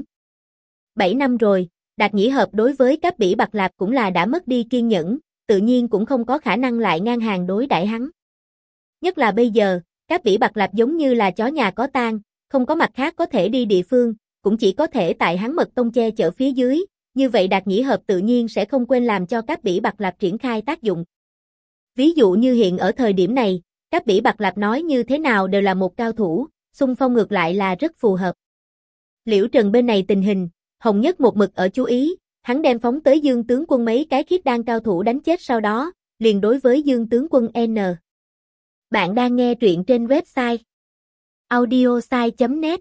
7 năm rồi, Đạt Nhĩ Hợp đối với Cáp Bỉ Bạc Lạp cũng là đã mất đi kiên nhẫn, tự nhiên cũng không có khả năng lại ngang hàng đối đãi hắn. Nhất là bây giờ, Cáp Bỉ Bạc Lạp giống như là chó nhà có tang, không có mặt khác có thể đi địa phương, cũng chỉ có thể tại hắn mật tông che chở phía dưới, như vậy Đạt Nhĩ Hợp tự nhiên sẽ không quên làm cho Cáp Bỉ Bạc Lạp triển khai tác dụng. Ví dụ như hiện ở thời điểm này, Cáp Bỉ Bạc Lạp nói như thế nào đều là một cao thủ, xung phong ngược lại là rất phù hợp. Liễu Trần bên này tình hình, Hồng Nhất một mực ở chú ý, hắn đem phóng tới Dương tướng quân mấy cái khiết đan cao thủ đánh chết sau đó, liền đối với Dương tướng quân N. Bạn đang nghe truyện trên website audiosai.net.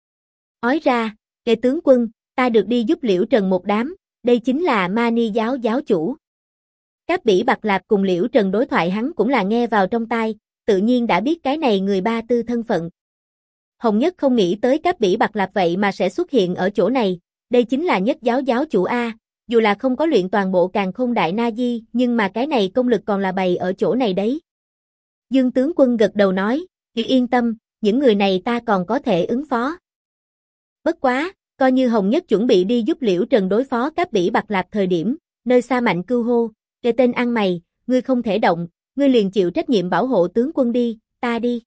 Ói ra, kệ tướng quân, ta được đi giúp Liễu Trần một đám, đây chính là Mani giáo giáo chủ. Cáp Bỉ Bạc Lạp cùng Liễu Trần đối thoại hắn cũng là nghe vào trong tai, tự nhiên đã biết cái này người ba tư thân phận. Hồng Nhất không nghĩ tới Cáp Bỉ Bạc Lạp vậy mà sẽ xuất hiện ở chỗ này, đây chính là nhất giáo giáo chủ A, dù là không có luyện toàn bộ Càn Khôn Đại Na Di, nhưng mà cái này công lực còn là bày ở chỗ này đấy. Dương tướng quân gật đầu nói, yên tâm, những người này ta còn có thể ứng phó. Bất quá, coi như Hồng Nhất chuẩn bị đi giúp Liễu Trần đối phó Cáp Bỉ Bạc Lạp thời điểm, nơi xa Mạnh Cưu hô, cái tên ăn mày, ngươi không thể động, ngươi liền chịu trách nhiệm bảo hộ tướng quân đi, ta đi.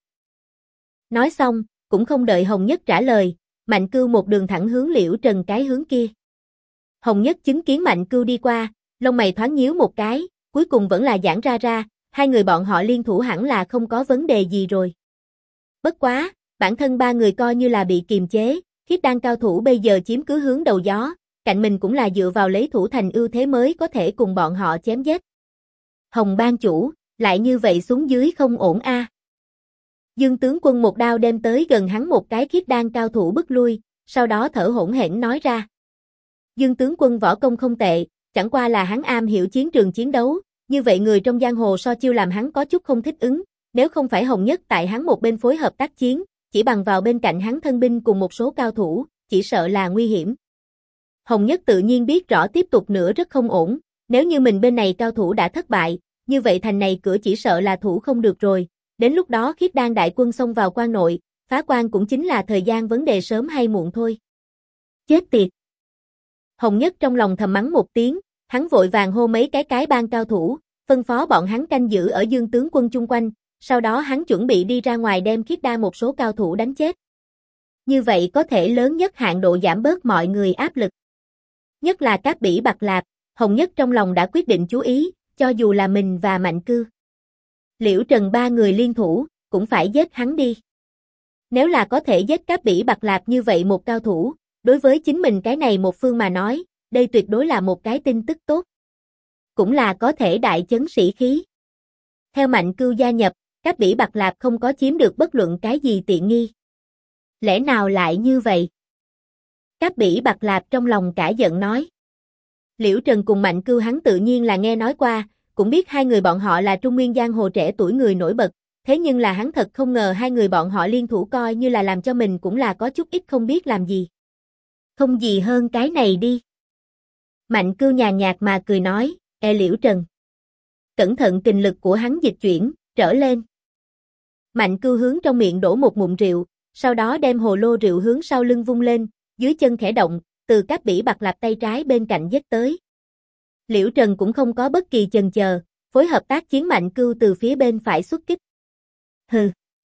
Nói xong, cũng không đợi Hồng Nhất trả lời, Mạnh Cưu một đường thẳng hướng Liễu Trần cái hướng kia. Hồng Nhất chứng kiến Mạnh Cưu đi qua, lông mày thoáng nhíu một cái, cuối cùng vẫn là giãn ra, hai người bọn họ liên thủ hẳn là không có vấn đề gì rồi. Bất quá, bản thân ba người coi như là bị kiềm chế, khiết đan cao thủ bây giờ chiếm cứ hướng đầu gió, cạnh mình cũng là dựa vào lấy thủ thành ưu thế mới có thể cùng bọn họ chém giết. Hồng ban chủ, lại như vậy xuống dưới không ổn a. Dương tướng quân một đao đem tới gần hắn một cái khiết đan cao thủ bức lui, sau đó thở hổn hển nói ra. Dương tướng quân võ công không tệ, chẳng qua là hắn am hiểu chiến trường chiến đấu, như vậy người trong giang hồ so chiêu làm hắn có chút không thích ứng, nếu không phải Hồng Nhất tại hắn một bên phối hợp tác chiến, chỉ bằng vào bên cạnh hắn thân binh cùng một số cao thủ, chỉ sợ là nguy hiểm. Hồng Nhất tự nhiên biết rõ tiếp tục nữa rất không ổn, nếu như mình bên này cao thủ đã thất bại, như vậy thành này cửa chỉ sợ là thủ không được rồi, đến lúc đó khiết đan đại quân xông vào quan nội, phá quan cũng chính là thời gian vấn đề sớm hay muộn thôi. Chết tiệt! Hồng Nhất trong lòng thầm mắng một tiếng, hắn vội vàng hô mấy cái bang cao thủ, phân phó bọn hắn canh giữ ở Dương tướng quân chung quanh, sau đó hắn chuẩn bị đi ra ngoài đem khiết đan một số cao thủ đánh chết. Như vậy có thể lớn nhất hạn độ giảm bớt mọi người áp lực. Nhất là Cáp Bỉ Bạc Lạp, Hồng Nhất trong lòng đã quyết định chú ý, cho dù là mình và Mạnh Cưu. Liễu Trần ba người liên thủ, cũng phải giết hắn đi. Nếu là có thể giết Cáp Bỉ Bạc Lạp như vậy một cao thủ, đối với chính mình cái này một phương mà nói, đây tuyệt đối là một cái tin tức tốt. Cũng là có thể đại chấn sĩ khí. Theo Mạnh Cưu gia nhập, Cáp Bỉ Bạc Lạp không có chiếm được bất luận cái gì tiện nghi. Lẽ nào lại như vậy? Cáp Bỉ Bạc Lạp trong lòng cả giận nói. Liễu Trần cùng Mạnh Cưu hắn tự nhiên là nghe nói qua, cũng biết hai người bọn họ là trung nguyên giang hồ trẻ tuổi người nổi bật, thế nhưng là hắn thật không ngờ hai người bọn họ liên thủ coi như là làm cho mình cũng là có chút ít không biết làm gì. Không gì hơn cái này đi. Mạnh Cưu nhàn nhạt mà cười nói, Liễu Trần. Cẩn thận kình lực của hắn dịch chuyển, trở lên. Mạnh Cưu hướng trong miệng đổ một ngụm rượu, sau đó đem hồ lô rượu hướng sau lưng vung lên, dưới chân khẽ động, từ Cáp Bỉ Bạc Lạp tay trái bên cạnh giết tới. Liễu Trần cũng không có bất kỳ chần chờ, phối hợp tác chiến Mạnh Cưu từ phía bên phải xuất kích. Hừ.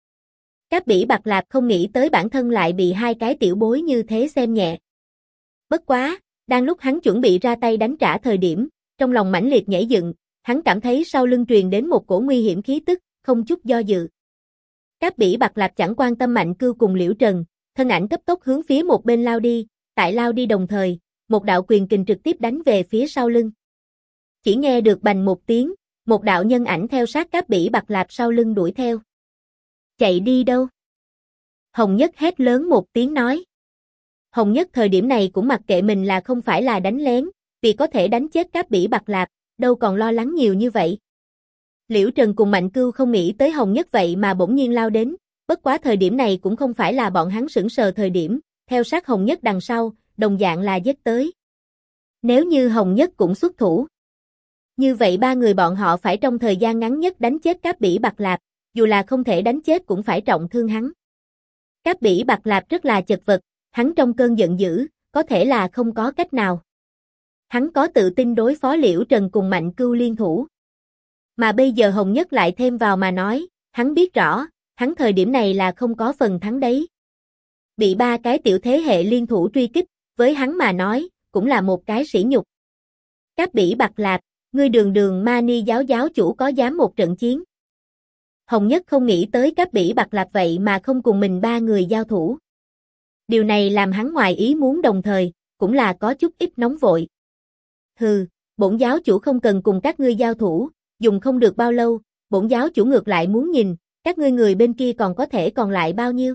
Cáp Bỉ Bạc Lạp không nghĩ tới bản thân lại bị hai cái tiểu bối như thế xem nhẹ. Bất quá, đang lúc hắn chuẩn bị ra tay đánh trả thời điểm, trong lòng mãnh liệt nhảy dựng, hắn cảm thấy sau lưng truyền đến một cổ nguy hiểm khí tức, không chút do dự. Cáp Bỉ Bạc Lạp chẳng quan tâm Mạnh Cưu cùng Liễu Trần, thân ảnh cấp tốc hướng phía một bên lao đi, tại lao đi đồng thời, một đạo quyền kình trực tiếp đánh về phía sau lưng. Chỉ nghe được bành một tiếng, một đạo nhân ảnh theo sát Cáp Bỉ Bạc Lạp sau lưng đuổi theo. Chạy đi đâu? Hồng Nhất hét lớn một tiếng nói. Hồng Nhất thời điểm này cũng mặc kệ mình là không phải là đánh lén, vì có thể đánh chết Cáp Bỉ Bạc Lạp, đâu còn lo lắng nhiều như vậy. Liễu Trần cùng Mạnh Cưu không nghĩ tới Hồng Nhất vậy mà bỗng nhiên lao đến, bất quá thời điểm này cũng không phải là bọn hắn sững sờ thời điểm, theo sát Hồng Nhất đằng sau, đồng dạng là giết tới. Nếu như Hồng Nhất cũng xuất thủ, như vậy ba người bọn họ phải trong thời gian ngắn nhất đánh chết Cáp Bỉ Bạc Lạp, dù là không thể đánh chết cũng phải trọng thương hắn. Cáp Bỉ Bạc Lạp rất là chật vật, hắn trong cơn giận dữ, có thể là không có cách nào. Hắn có tự tin đối phó Liễu Trần cùng Mạnh Cưu liên thủ. Mà bây giờ Hồng Nhất lại thêm vào mà nói, hắn biết rõ, hắn thời điểm này là không có phần thắng đấy. Bị ba cái tiểu thế hệ liên thủ truy kích, với hắn mà nói, cũng là một cái sỉ nhục. Cáp Bỉ Bạc Lạp, ngươi đường đường Ma Ni giáo giáo chủ có dám một trận chiến? Hồng Nhất không nghĩ tới Cáp Bỉ Bạc Lạp vậy mà không cùng mình ba người giao thủ. Điều này làm hắn ngoài ý muốn đồng thời, cũng là có chút ít nóng vội. Hừ, bổn giáo chủ không cần cùng các ngươi giao thủ, dùng không được bao lâu, bổn giáo chủ ngược lại muốn nhìn, các ngươi người bên kia còn có thể còn lại bao nhiêu.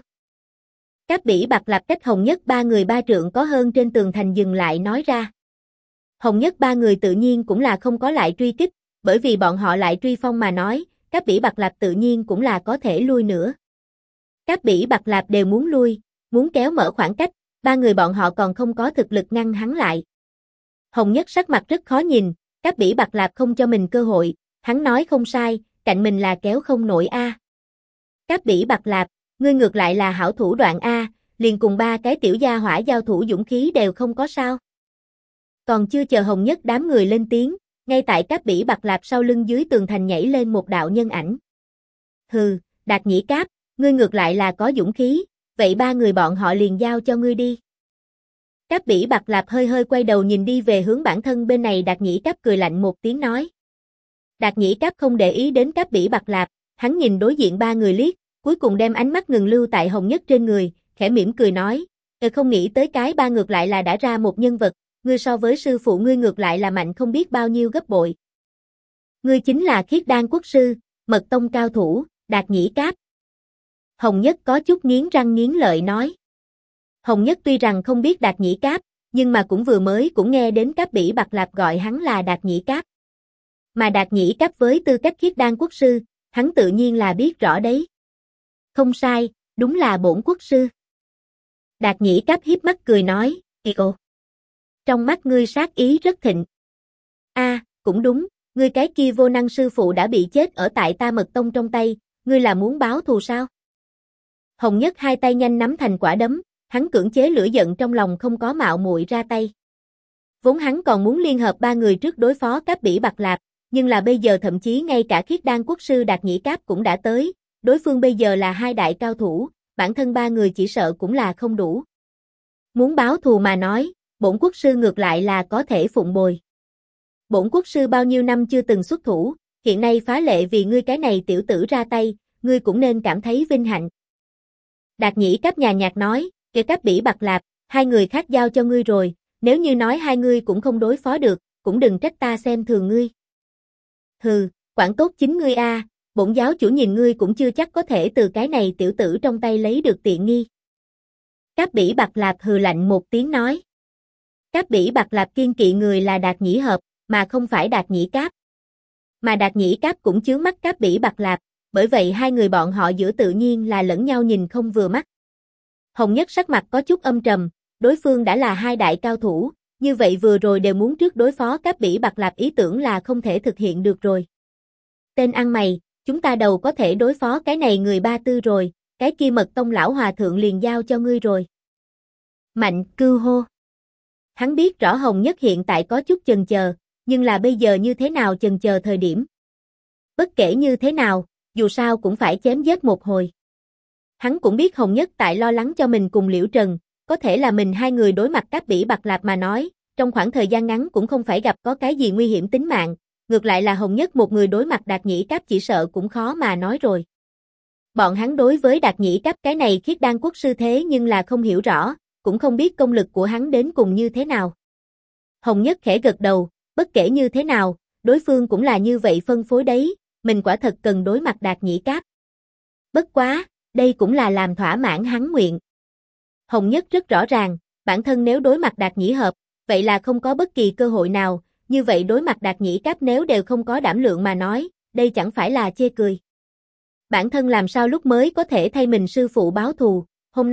Cáp Bỉ Bạc Lạp cách Hồng Nhất ba người ba trượng có hơn trên tường thành dừng lại nói ra. Hồng Nhất ba người tự nhiên cũng là không có lại truy kích, bởi vì bọn họ lại truy phong mà nói, Cáp Bỉ Bạc Lạp tự nhiên cũng là có thể lui nữa. Cáp Bỉ Bạc Lạp đều muốn lui, muốn kéo mở khoảng cách, ba người bọn họ còn không có thực lực ngăn hắn lại. Hồng Nhất sắc mặt rất khó nhìn, Cáp Bỉ Bạc Lạp không cho mình cơ hội, hắn nói không sai, cạnh mình là kéo không nổi a. Cáp Bỉ Bạc Lạp, ngươi ngược lại là hảo thủ đoạn a, liền cùng ba cái tiểu gia hỏa giao thủ dũng khí đều không có sao. Còn chưa chờ Hồng Nhất đám người lên tiếng, ngay tại Cáp Bỉ Bạc Lạp sau lưng dưới tường thành nhảy lên một đạo nhân ảnh. Hừ, Đạt Nhĩ Cáp, ngươi ngược lại là có dũng khí, vậy ba người bọn họ liền giao cho ngươi đi. Cáp Bỉ Bạc Lạp hơi hơi quay đầu nhìn đi về hướng bản thân bên này, Đạt Nhĩ Cáp cười lạnh một tiếng nói. Đạt Nhĩ Cáp không để ý đến Cáp Bỉ Bạc Lạp, hắn nhìn đối diện ba người liếc, cuối cùng đem ánh mắt ngừng lưu tại Hồng Nhất trên người, khẽ mỉm cười nói, không nghĩ tới cái ba ngược lại là đã ra một nhân vật, ngươi so với sư phụ ngươi ngược lại là mạnh không biết bao nhiêu gấp bội. Ngươi chính là Khiết Đan quốc sư, Mật tông cao thủ, Đạt Nhĩ Cáp. Hồng Nhất có chút nghiến răng nghiến lợi nói. Hồng Nhất tuy rằng không biết Đạt Nhĩ Cáp, nhưng mà cũng vừa mới cũng nghe đến Cáp Bỉ Bạc Lạp gọi hắn là Đạt Nhĩ Cáp. Mà Đạt Nhĩ Cáp với tư cách Khiết Đan quốc sư, hắn tự nhiên là biết rõ đấy. Không sai, đúng là bổn quốc sư. Đạt Nhĩ Cáp hiếp mắt cười nói, ồ. Trong mắt ngươi sát ý rất thịnh. Cũng đúng, ngươi cái kia vô năng sư phụ đã bị chết ở tại ta Mật tông trong tay, ngươi là muốn báo thù sao? Hồng Nhất hai tay nhanh nắm thành quả đấm, hắn cưỡng chế lửa giận trong lòng không có mạo muội ra tay. Vốn hắn còn muốn liên hợp ba người trước đối phó Cáp Bỉ Bạc Lạp, nhưng là bây giờ thậm chí ngay cả Khiết Đan quốc sư Đạt Nhĩ Cáp cũng đã tới, đối phương bây giờ là hai đại cao thủ, bản thân ba người chỉ sợ cũng là không đủ. Muốn báo thù mà nói, bổn quốc sư ngược lại là có thể phụng bồi. Bổn quốc sư bao nhiêu năm chưa từng xuất thủ, hiện nay phá lệ vì ngươi cái này tiểu tử ra tay, ngươi cũng nên cảm thấy vinh hạnh. Đạt Nhĩ Cáp nhàn nhạt nói, kể Cáp Bỉ Bạc Lạp, hai người khác giao cho ngươi rồi, nếu như nói hai ngươi cũng không đối phó được, cũng đừng trách ta xem thường ngươi. Hừ, quản tốt chính ngươi a, bổn giáo chủ nhìn ngươi cũng chưa chắc có thể từ cái này tiểu tử trong tay lấy được tiện nghi. Cáp Bỉ Bạc Lạp hừ lạnh một tiếng nói. Cáp Bỉ Bạc Lạp kiên kỵ người là Đạt Nhĩ Hợp, mà không phải Đạt Nhĩ Cáp. Mà Đạt Nhĩ Cáp cũng chướng mắt Cáp Bỉ Bạc Lạp, bởi vậy hai người bọn họ giữa tự nhiên là lẫn nhau nhìn không vừa mắt. Hồng Nhất sắc mặt có chút âm trầm, đối phương đã là hai đại cao thủ, như vậy vừa rồi đều muốn trước đối phó Cáp Bỉ Bạc Lạp ý tưởng là không thể thực hiện được rồi. Tên ăn mày, chúng ta đầu có thể đối phó cái này người ba tư rồi, cái kia Mật tông lão hòa thượng liền giao cho ngươi rồi. Mạnh Cưu hô. Hắn biết rõ Hồng Nhất hiện tại có chút chần chờ, nhưng là bây giờ như thế nào chần chờ thời điểm. Bất kể như thế nào, dù sao cũng phải chém giết một hồi. Hắn cũng biết Hồng Nhất tại lo lắng cho mình cùng Liễu Trần, có thể là mình hai người đối mặt Cáp Bỉ Bạc Lạp mà nói, trong khoảng thời gian ngắn cũng không phải gặp có cái gì nguy hiểm tính mạng, ngược lại là Hồng Nhất một người đối mặt Đạt Nhĩ Cáp chỉ sợ cũng khó mà nói rồi. Bọn hắn đối với Đạt Nhĩ Cáp cái này Khiết Đan quốc sư thế nhưng là không hiểu rõ, cũng không biết công lực của hắn đến cùng như thế nào. Hồng Nhất khẽ gật đầu, bất kể như thế nào, đối phương cũng là như vậy phân phối đấy, mình quả thật cần đối mặt Đạt Nhĩ Cáp. Bất quá, đây cũng là làm thỏa mãn hắn nguyện. Hồng Nhất rất rõ ràng, bản thân nếu đối mặt Đạt Nhĩ Hợp, vậy là không có bất kỳ cơ hội nào, như vậy đối mặt Đạt Nhĩ Cáp nếu đều không có đảm lượng mà nói, đây chẳng phải là chê cười. Bản thân làm sao lúc mới có thể thay mình sư phụ báo thù, hôm nay,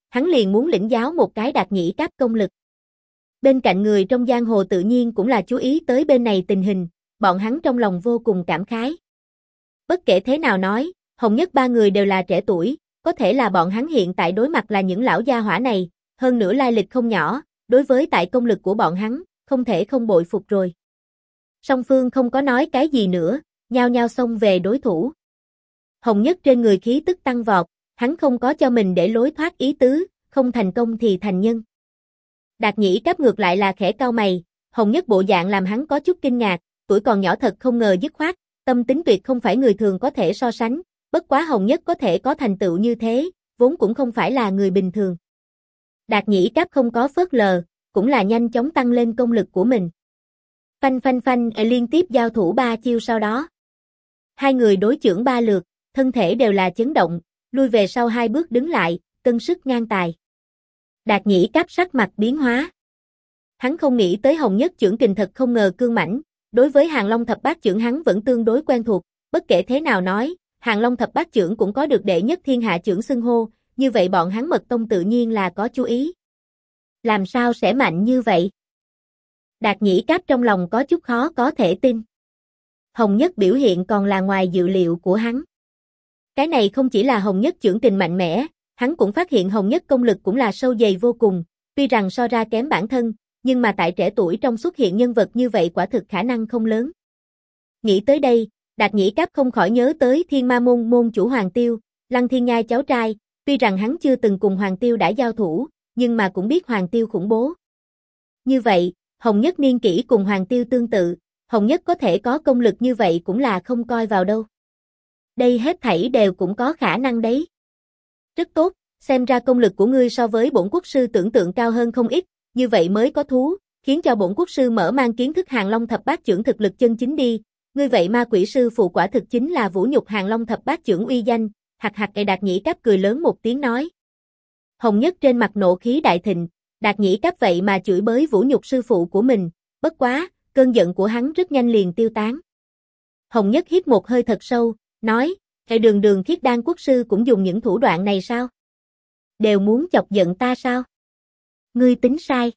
hắn liền muốn lĩnh giáo một cái Đạt Nhĩ Cáp công lực. Bên cạnh người trong giang hồ tự nhiên cũng là chú ý tới bên này tình hình, bọn hắn trong lòng vô cùng cảm khái. Bất kể thế nào nói, Hồng Nhất ba người đều là trẻ tuổi, có thể là bọn hắn hiện tại đối mặt là những lão gia hỏa này, hơn nữa lai lịch không nhỏ, đối với tại công lực của bọn hắn, không thể không bội phục rồi. Song phương không có nói cái gì nữa, nhao nhao xông về đối thủ. Hồng Nhất trên người khí tức tăng vọt, hắn không có cho mình để lối thoát ý tứ, không thành công thì thành nhân. Đạt Nhĩ Cáp ngược lại là khẽ cau mày, Hồng Nhất bộ dạng làm hắn có chút kinh ngạc, tuổi còn nhỏ thật không ngờ dứt khoát, tâm tính tuyệt không phải người thường có thể so sánh, bất quá Hồng Nhất có thể có thành tựu như thế, vốn cũng không phải là người bình thường. Đạt Nhĩ Cáp không có phớt lờ, cũng là nhanh chóng tăng lên công lực của mình. Phanh phanh phanh liên tiếp giao thủ 3 chiêu sau đó. Hai người đối chưởng 3 lượt, thân thể đều là chấn động, lui về sau 2 bước đứng lại, cân sức ngang tài. Đạt Nhĩ Cáp sắc mặt biến hóa. Hắn không nghĩ tới Hồng Nhất chưởng kình thật không ngờ cương mãnh, đối với Hàng Long thập bát chưởng hắn vẫn tương đối quen thuộc, bất kể thế nào nói, Hàng Long thập bát chưởng cũng có được đệ nhất thiên hạ chưởng xưng hô, như vậy bọn hắn Mật Tông tự nhiên là có chú ý. Làm sao sẽ mạnh như vậy? Đạt Nhĩ Cáp trong lòng có chút khó có thể tin. Hồng Nhất biểu hiện còn là ngoài dự liệu của hắn. Cái này không chỉ là Hồng Nhất chưởng kình mạnh mẽ, hắn cũng phát hiện Hồng Nhất công lực cũng là sâu dày vô cùng, tuy rằng so ra kém bản thân, nhưng mà tại trẻ tuổi trong xuất hiện nhân vật như vậy quả thực khả năng không lớn. Nghĩ tới đây, Đạt Nhĩ Cáp không khỏi nhớ tới Thiên Ma môn môn chủ Hoàng Tiêu, Lăng Thiên Nhai cháu trai, tuy rằng hắn chưa từng cùng Hoàng Tiêu đã giao thủ, nhưng mà cũng biết Hoàng Tiêu khủng bố. Như vậy, Hồng Nhất niên kỷ cùng Hoàng Tiêu tương tự, Hồng Nhất có thể có công lực như vậy cũng là không coi vào đâu. Đây hết thảy đều cũng có khả năng đấy. Rất tốt, xem ra công lực của ngươi so với bổn quốc sư tưởng tượng cao hơn không ít, như vậy mới có thú, khiến cho bổn quốc sư mở mang kiến thức Hàng Long thập bát chưởng thực lực chân chính đi. Ngươi vậy ma quỷ sư phụ quả thực chính là vũ nhục Hàng Long thập bát chưởng uy danh, hạc hạc. Đạt Nhĩ Cáp cười lớn một tiếng nói. Hồng Nhất trên mặt nộ khí đại thịnh, Đạt Nhĩ Cáp vậy mà chửi bới vũ nhục sư phụ của mình, bất quá, cơn giận của hắn rất nhanh liền tiêu tán. Hồng Nhất hít một hơi thật sâu, nói, Đường Đường Khiết Đan quốc sư cũng dùng những thủ đoạn này sao? Đều muốn chọc giận ta sao? Ngươi tính sai.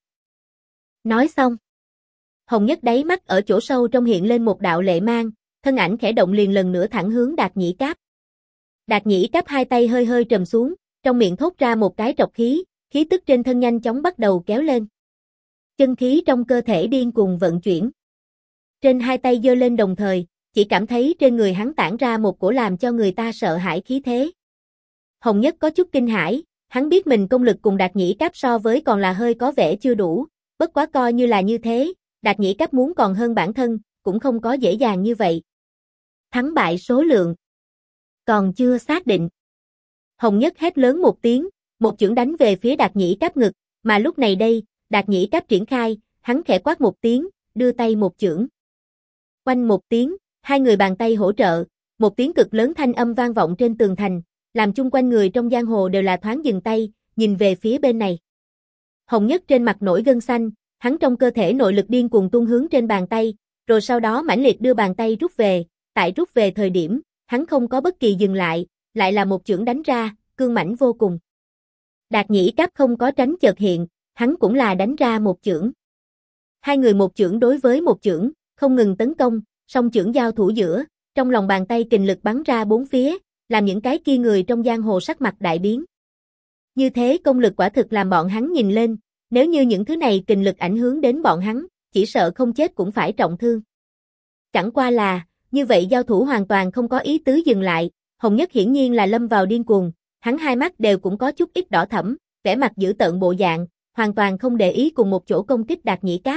Nói xong. Hồng Nhất đáy mắt ở chỗ sâu trong hiện lên một đạo lệ mang, thân ảnh khẽ động liền lần nữa thẳng hướng Đạt Nhĩ Cáp. Đạt Nhĩ Cáp hai tay hơi hơi trầm xuống, trong miệng thốt ra một cái trọc khí, khí tức trên thân nhanh chóng bắt đầu kéo lên. Chân khí trong cơ thể điên cuồng vận chuyển. Trên hai tay giơ lên đồng thời, chỉ cảm thấy trên người hắn tản ra một cổ làm cho người ta sợ hãi khí thế. Hồng Nhất có chút kinh hãi, hắn biết mình công lực cùng Đạt Nhĩ Cáp so với còn là hơi có vẻ chưa đủ, bất quá coi như là như thế, Đạt Nhĩ Cáp muốn còn hơn bản thân, cũng không có dễ dàng như vậy. Thắng bại số lượng còn chưa xác định. Hồng Nhất hét lớn một tiếng, một chưởng đánh về phía Đạt Nhĩ Cáp ngực, mà lúc này đây, Đạt Nhĩ Cáp triển khai, hắn khẽ quát một tiếng, đưa tay một chưởng. Oanh một tiếng, hai người bàn tay hỗ trợ, một tiếng cực lớn thanh âm vang vọng trên tường thành, làm chung quanh người trong giang hồ đều là thoáng dừng tay, nhìn về phía bên này. Hồng Nhất trên mặt nổi gân xanh, hắn trong cơ thể nội lực điên cuồng tuôn hướng trên bàn tay, rồi sau đó mãnh liệt đưa bàn tay rút về, tại rút về thời điểm, hắn không có bất kỳ dừng lại là một chưởng đánh ra, cương mãnh vô cùng. Đạt Nhĩ Cáp không có tránh chợt hiện, hắn cũng là đánh ra một chưởng. Hai người một chưởng đối với một chưởng, không ngừng tấn công, song chưởng giao thủ giữa, trong lòng bàn tay kình lực bắn ra bốn phía, làm những cái kia người trong giang hồ sắc mặt đại biến. Như thế công lực quả thực làm bọn hắn nhìn lên, nếu như những thứ này kình lực ảnh hưởng đến bọn hắn, chỉ sợ không chết cũng phải trọng thương. Chẳng qua là, như vậy giao thủ hoàn toàn không có ý tứ dừng lại, Hồng Nhất hiển nhiên là lâm vào điên cuồng, hắn hai mắt đều cũng có chút ít đỏ thẫm, vẻ mặt dữ tợn bộ dạng, hoàn toàn không để ý cùng một chỗ công kích Đạt Nhĩ Cáp.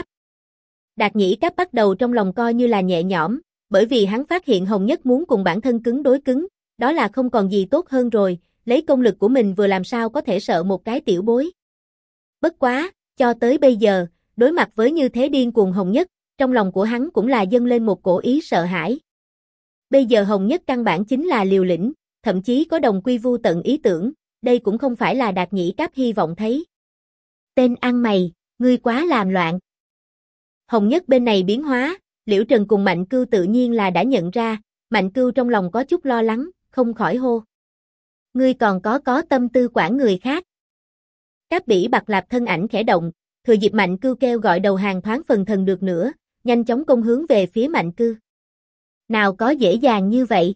Đạt Nhĩ Cáp bắt đầu trong lòng coi như là nhẹ nhõm, bởi vì hắn phát hiện Hồng Nhất muốn cùng bản thân cứng đối cứng, đó là không còn gì tốt hơn rồi, lấy công lực của mình vừa làm sao có thể sợ một cái tiểu bối. Bất quá, cho tới bây giờ, đối mặt với như thế điên cuồng Hồng Nhất, trong lòng của hắn cũng là dâng lên một cổ ý sợ hãi. Bây giờ Hồng Nhất căn bản chính là liều lĩnh, thậm chí có đồng quy vu tận ý tưởng, đây cũng không phải là Đạt Nhĩ Cáp hy vọng thấy. Tên ăn mày, ngươi quá làm loạn. Hồng Nhất bên này biến hóa, Liễu Trần cùng Mạnh Cưu tự nhiên là đã nhận ra, Mạnh Cưu trong lòng có chút lo lắng, không khỏi hô. Ngươi còn có tâm tư quản người khác. Cáp Bỉ Bạc Lạp thân ảnh khẽ động, thừa dịp Mạnh Cưu kêu gọi đầu hàng thoáng phần thần được nữa, nhanh chóng công hướng về phía Mạnh Cưu. Nào có dễ dàng như vậy.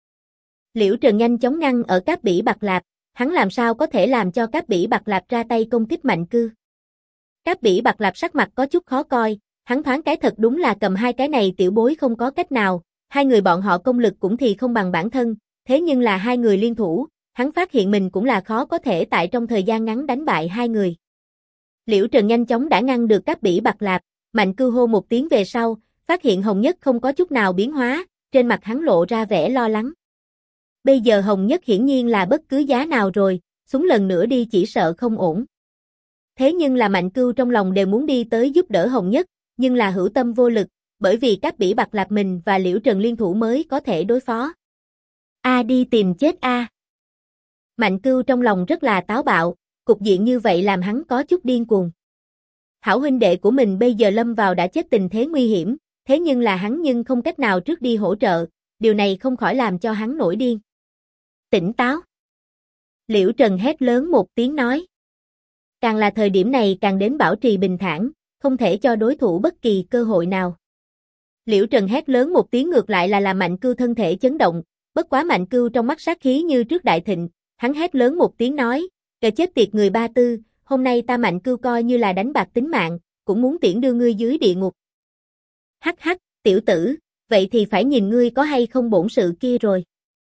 Liễu Trần nhanh chóng ngăn ở Cáp Bỉ Bạc Lạp, hắn làm sao có thể làm cho Cáp Bỉ Bạc Lạp ra tay công kích Mạnh Cưu. Cáp Bỉ Bạc Lạp sắc mặt có chút khó coi, hắn thoáng cái thật đúng là cầm hai cái này tiểu bối không có cách nào, hai người bọn họ công lực cũng thì không bằng bản thân, thế nhưng là hai người liên thủ, hắn phát hiện mình cũng là khó có thể tại trong thời gian ngắn đánh bại hai người. Liễu Trần nhanh chóng đã ngăn được Cáp Bỉ Bạc Lạp, Mạnh Cưu hô một tiếng về sau, phát hiện Hồng Nhất không có chút nào biến hóa, trên mặt hắn lộ ra vẻ lo lắng. Bây giờ Hồng Nhất hiển nhiên là bất cứ giá nào rồi, xuống lần nữa đi chỉ sợ không ổn. Thế nhưng là Mạnh Cưu trong lòng đều muốn đi tới giúp đỡ Hồng Nhất, nhưng là hữu tâm vô lực, bởi vì Cáp Bỉ Bạc Lạp mình và Liễu Trần liên thủ mới có thể đối phó. Đi tìm chết a. Mạnh Cưu trong lòng rất là táo bạo, cục diện như vậy làm hắn có chút điên cuồng. Hảo huynh đệ của mình bây giờ lâm vào đã chết tình thế nguy hiểm, thế nhưng là hắn nhưng không cách nào trước đi hỗ trợ, điều này không khỏi làm cho hắn nổi điên. Tỉnh táo. Liễu Trần hét lớn một tiếng nói. Càng là thời điểm này càng đến bảo trì bình thản, không thể cho đối thủ bất kỳ cơ hội nào. Liễu Trần hét lớn một tiếng ngược lại là làm Mạnh Cưu thân thể chấn động, bất quá Mạnh Cưu trong mắt sát khí như trước đại thịnh, hắn hét lớn một tiếng nói, kẻ chết tiệt người Ba Tư, hôm nay ta Mạnh Cưu coi như là đánh bạc tính mạng, cũng muốn tiễn đưa ngươi dưới địa ngục. Hắc hắc, tiểu tử, vậy thì phải nhìn ngươi có hay không bổn sự kia rồi.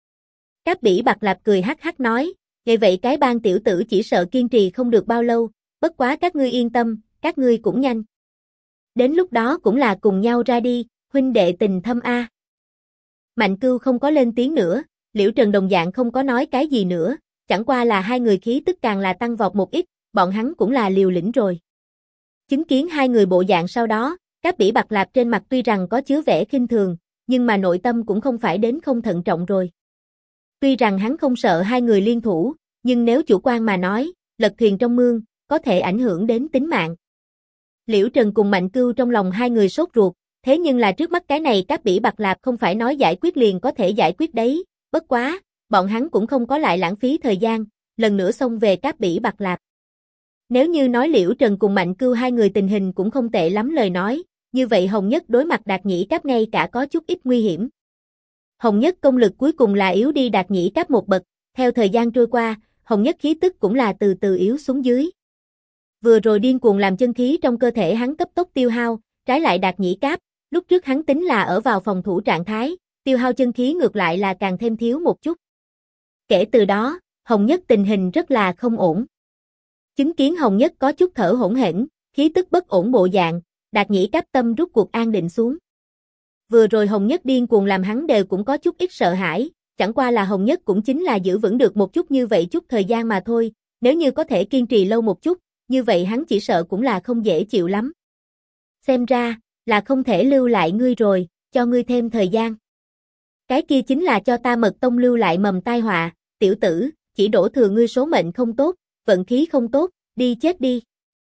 Cáp Bỉ Bạc Lạp cười hắc hắc nói, vậy vậy cái bang tiểu tử chỉ sợ kiên trì không được bao lâu, bất quá các ngươi yên tâm, các ngươi cũng nhanh. Đến lúc đó cũng là cùng nhau ra đi, huynh đệ tình thâm a. Mạnh Cưu không có lên tiếng nữa, Liễu Trần đồng dạng không có nói cái gì nữa, chẳng qua là hai người khí tức càng là tăng vọt một ít, bọn hắn cũng là liều lĩnh rồi. Chứng kiến hai người bộ dạng sau đó, Cáp Bỉ Bạc Lạp trên mặt tuy rằng có chứa vẻ khinh thường, nhưng mà nội tâm cũng không phải đến không thận trọng rồi. Tuy rằng hắn không sợ hai người liên thủ, nhưng nếu chủ quan mà nói, lật thuyền trong mương, có thể ảnh hưởng đến tính mạng. Liễu Trần cùng Mạnh Cưu trong lòng hai người sốt ruột, thế nhưng là trước mắt cái này Cáp Bỉ Bạc Lạp không phải nói giải quyết liền có thể giải quyết đấy, bất quá, bọn hắn cũng không có lại lãng phí thời gian, lần nữa xông về Cáp Bỉ Bạc Lạp. Nếu như nói Liễu Trần cùng Mạnh Cưu hai người tình hình cũng không tệ lắm lời nói, như vậy Hồng Nhất đối mặt Đạt Nhĩ Cáp ngay cả có chút ít nguy hiểm. Hồng Nhất công lực cuối cùng là yếu đi Đạt Nhĩ Cáp một bậc, theo thời gian trôi qua, Hồng Nhất khí tức cũng là từ từ yếu xuống dưới. Vừa rồi điên cuồng làm chân khí trong cơ thể hắn cấp tốc tiêu hao, trái lại Đạt Nhĩ Cáp, lúc trước hắn tính là ở vào phòng thủ trạng thái, tiêu hao chân khí ngược lại là càng thêm thiếu một chút. Kể từ đó, Hồng Nhất tình hình rất là không ổn. Chứng kiến Hồng Nhất có chút thở hổn hển, khí tức bất ổn bộ dạng, Đạt Nhĩ Cáp tâm rút cuộc an định xuống. Vừa rồi Hồng Nhất điên cuồng làm hắn đều cũng có chút ít sợ hãi, chẳng qua là Hồng Nhất cũng chính là giữ vững được một chút như vậy chút thời gian mà thôi, nếu như có thể kiên trì lâu một chút, như vậy hắn chỉ sợ cũng là không dễ chịu lắm. Xem ra, là không thể lưu lại ngươi rồi, cho ngươi thêm thời gian. Cái kia chính là cho ta Mật Tông lưu lại mầm tai họa, tiểu tử, chỉ đổ thừa ngươi số mệnh không tốt, vận khí không tốt, đi chết đi.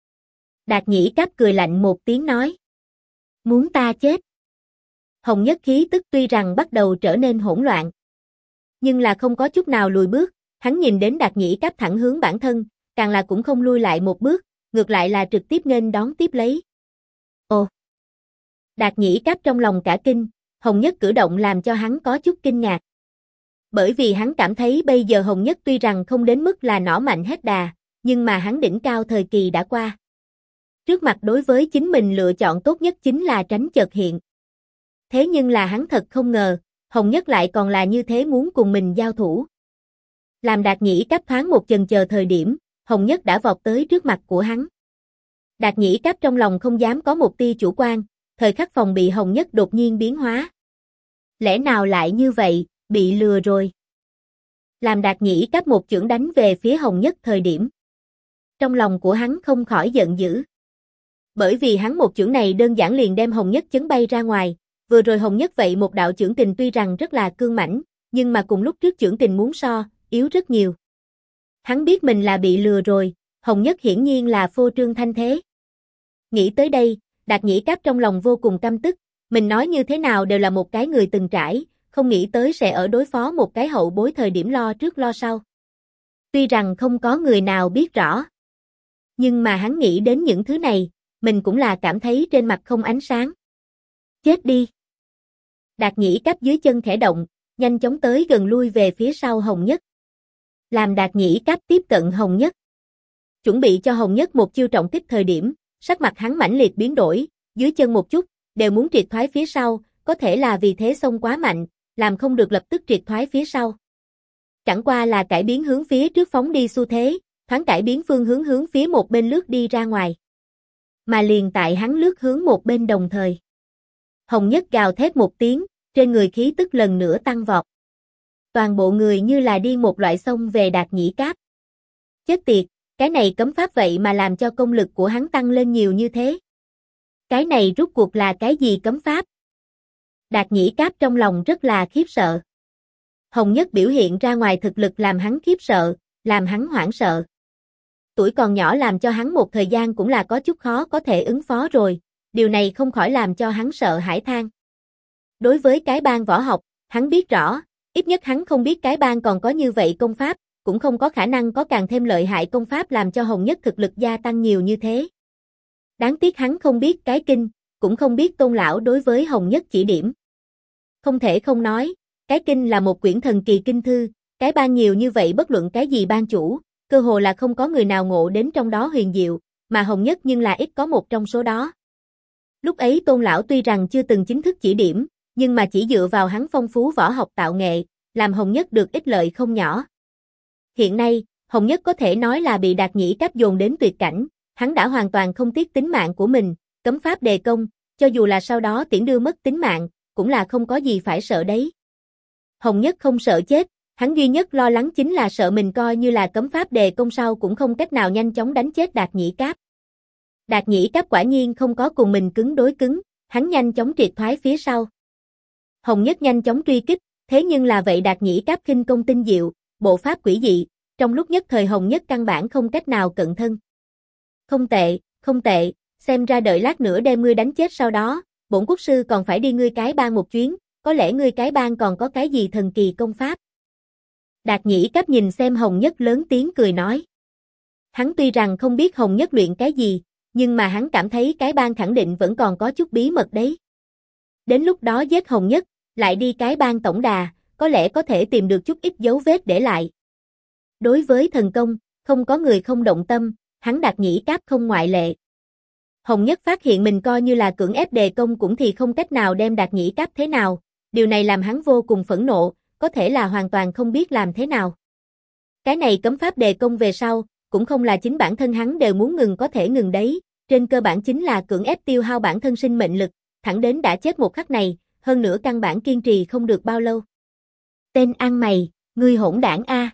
Đạt Nhĩ Cáp cười lạnh một tiếng nói. Muốn ta chết. Hồng Nhất khí tức tuy rằng bắt đầu trở nên hỗn loạn, nhưng là không có chút nào lùi bước, hắn nhìn đến Đạt Nhĩ Cáp thẳng hướng bản thân, càng là cũng không lui lại một bước, ngược lại là trực tiếp nghênh đón tiếp lấy. Ồ! Đạt Nhĩ Cáp trong lòng cả kinh, Hồng Nhất cử động làm cho hắn có chút kinh ngạc. Bởi vì hắn cảm thấy bây giờ Hồng Nhất tuy rằng không đến mức là nỏ mạnh hết đà, nhưng mà hắn đỉnh cao thời kỳ đã qua. Trước mặt đối với chính mình lựa chọn tốt nhất chính là tránh chợt hiện. Thế nhưng là hắn thật không ngờ, Hồng Nhất lại còn là như thế muốn cùng mình giao thủ. Làm Đạt Nhĩ Cáp thoáng một chần chờ thời điểm, Hồng Nhất đã vọt tới trước mặt của hắn. Đạt Nhĩ Cáp trong lòng không dám có một tia chủ quan, thời khắc phòng bị Hồng Nhất đột nhiên biến hóa. Lẽ nào lại như vậy, bị lừa rồi. Làm Đạt Nhĩ Cáp một chưởng đánh về phía Hồng Nhất thời điểm. Trong lòng của hắn không khỏi giận dữ. Bởi vì hắn một chưởng này đơn giản liền đem Hồng Nhất chấn bay ra ngoài, vừa rồi Hồng Nhất vậy một đạo chưởng kình tuy rằng rất là cương mãnh, nhưng mà cùng lúc trước chưởng kình muốn so, yếu rất nhiều. Hắn biết mình là bị lừa rồi, Hồng Nhất hiển nhiên là phô trương thanh thế. Nghĩ tới đây, Đạt Nhĩ Cáp trong lòng vô cùng căm tức, mình nói như thế nào đều là một cái người từng trải, không nghĩ tới sẽ ở đối phó một cái hậu bối thời điểm lo trước lo sau. Tuy rằng không có người nào biết rõ. nhưng mà hắn nghĩ đến những thứ này, mình cũng là cảm thấy trên mặt không ánh sáng. Chết đi! Đạt Nhĩ Cáp dưới chân khẽ động, nhanh chóng tới gần lui về phía sau Hồng Nhất. Làm Đạt Nhĩ Cáp tiếp cận Hồng Nhất. Chuẩn bị cho Hồng Nhất một chiêu trọng kích thời điểm, sắc mặt hắn mãnh liệt biến đổi, dưới chân một chút, đều muốn triệt thoái phía sau, có thể là vì thế xông quá mạnh, làm không được lập tức triệt thoái phía sau. Chẳng qua là cải biến hướng phía trước phóng đi xu thế, thoáng cải biến phương hướng hướng phía một bên lướt đi ra ngoài. Mà liền tại hắn lướt hướng một bên đồng thời. Hồng Nhất gào thét một tiếng, trên người khí tức lần nữa tăng vọt. Toàn bộ người như là điên một loại xông về Đạt Nhĩ Cáp. Chết tiệt, cái này cấm pháp vậy mà làm cho công lực của hắn tăng lên nhiều như thế. Cái này rút cuộc là cái gì cấm pháp? Đạt Nhĩ Cáp trong lòng rất là khiếp sợ. Hồng Nhất biểu hiện ra ngoài thực lực làm hắn khiếp sợ, làm hắn hoảng sợ. Tuổi còn nhỏ làm cho hắn một thời gian cũng là có chút khó có thể ứng phó rồi, điều này không khỏi làm cho hắn sợ hãi than. Đối với cái bang võ học, hắn biết rõ, ít nhất hắn không biết cái bang còn có như vậy công pháp, cũng không có khả năng có càng thêm lợi hại công pháp làm cho Hồng Nhất thực lực gia tăng nhiều như thế. Đáng tiếc hắn không biết cái kinh, cũng không biết Tôn lão đối với Hồng Nhất chỉ điểm. Không thể không nói, cái kinh là một quyển thần kỳ kinh thư, cái bang nhiều như vậy bất luận cái gì ban chủ, cơ hồ là không có người nào ngộ đến trong đó huyền diệu, mà Hồng Nhất nhưng là ít có một trong số đó. Lúc ấy Tôn lão tuy rằng chưa từng chính thức chỉ điểm, nhưng mà chỉ dựa vào hắn phong phú võ học tạo nghệ, làm Hồng Nhất được ích lợi không nhỏ. Hiện nay, Hồng Nhất có thể nói là bị Đạt Nhĩ Cáp dồn đến tuyệt cảnh, hắn đã hoàn toàn không tiếc tính mạng của mình, cấm pháp đề công, cho dù là sau đó tiễn đưa mất tính mạng, cũng là không có gì phải sợ đấy. Hồng Nhất không sợ chết, hắn duy nhất lo lắng chính là sợ mình coi như là cấm pháp đề công sau cũng không cách nào nhanh chóng đánh chết Đạt Nhĩ Cáp. Đạt Nhĩ Cáp quả nhiên không có cùng mình cứng đối cứng, hắn nhanh chóng triệt thoái phía sau. Hồng Nhất nhanh chóng truy kích, thế nhưng là vậy Đạt Nhĩ Cáp khinh công tinh diệu, bộ pháp quỷ dị, trong lúc nhất thời Hồng Nhất căn bản không cách nào cận thân. Không tệ, không tệ, xem ra đợi lát nữa đem ngươi đánh chết sau đó, bổn quốc sư còn phải đi ngươi cái bang một chuyến, có lẽ ngươi cái bang còn có cái gì thần kỳ công pháp. Đạt Nhĩ Cáp nhìn xem Hồng Nhất lớn tiếng cười nói. Hắn tuy rằng không biết Hồng Nhất luyện cái gì, nhưng mà hắn cảm thấy cái bang khẳng định vẫn còn có chút bí mật đấy. Đến lúc đó giết Hồng Nhất, lại đi cái bang tổng đà, có lẽ có thể tìm được chút ít dấu vết để lại. Đối với thần công, không có người không động tâm, hắn Đạt Nhĩ Cáp không ngoại lệ. Hồng Nhất phát hiện mình coi như là cưỡng ép đề công cũng thì không cách nào đem Đạt Nhĩ Cáp thế nào, điều này làm hắn vô cùng phẫn nộ, có thể là hoàn toàn không biết làm thế nào. Cái này cấm pháp đề công về sau, cũng không là chính bản thân hắn đều muốn ngừng có thể ngừng đấy, trên cơ bản chính là cưỡng ép tiêu hao bản thân sinh mệnh lực, thẳng đến đã chết một khắc này, hơn nữa căn bản kiên trì không được bao lâu. Tên ăn mày, ngươi hỗn đảng a.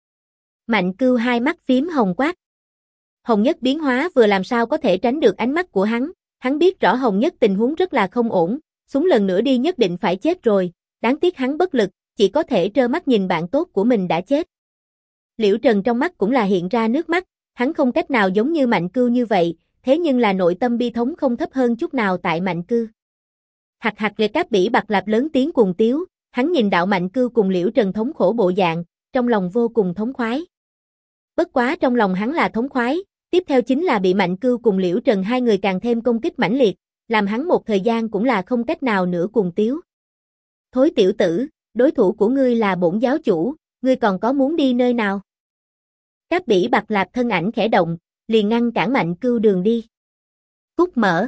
Mạnh Cưu hai mắt phím hồng quát. Hồng Nhất biến hóa vừa làm sao có thể tránh được ánh mắt của hắn biết rõ Hồng Nhất tình huống rất là không ổn, xuống lần nữa đi nhất định phải chết rồi, đáng tiếc hắn bất lực, chỉ có thể trơ mắt nhìn bạn tốt của mình đã chết. Liễu Trần trong mắt cũng là hiện ra nước mắt, hắn không cách nào giống như Mạnh Cưu như vậy, thế nhưng là nội tâm bi thống không thấp hơn chút nào tại Mạnh Cưu. Hạc hạc Lệ Cáp Bỉ Bạc Lạp lớn tiếng cuồng tiếu, hắn nhìn đạo Mạnh Cưu cùng Liễu Trần thống khổ bộ dạng, trong lòng vô cùng thống khoái. Bất quá trong lòng hắn là thống khoái, tiếp theo chính là bị Mạnh Cưu cùng Liễu Trần hai người càng thêm công kích mãnh liệt, làm hắn một thời gian cũng là không cách nào nữa cuồng tiếu. Thối tiểu tử, đối thủ của ngươi là bổn giáo chủ, ngươi còn có muốn đi nơi nào? Cáp Bỉ Bạc Lạp thân ảnh khẽ động, liền ngăn cản Mạnh Cưu đường đi. Cút mở.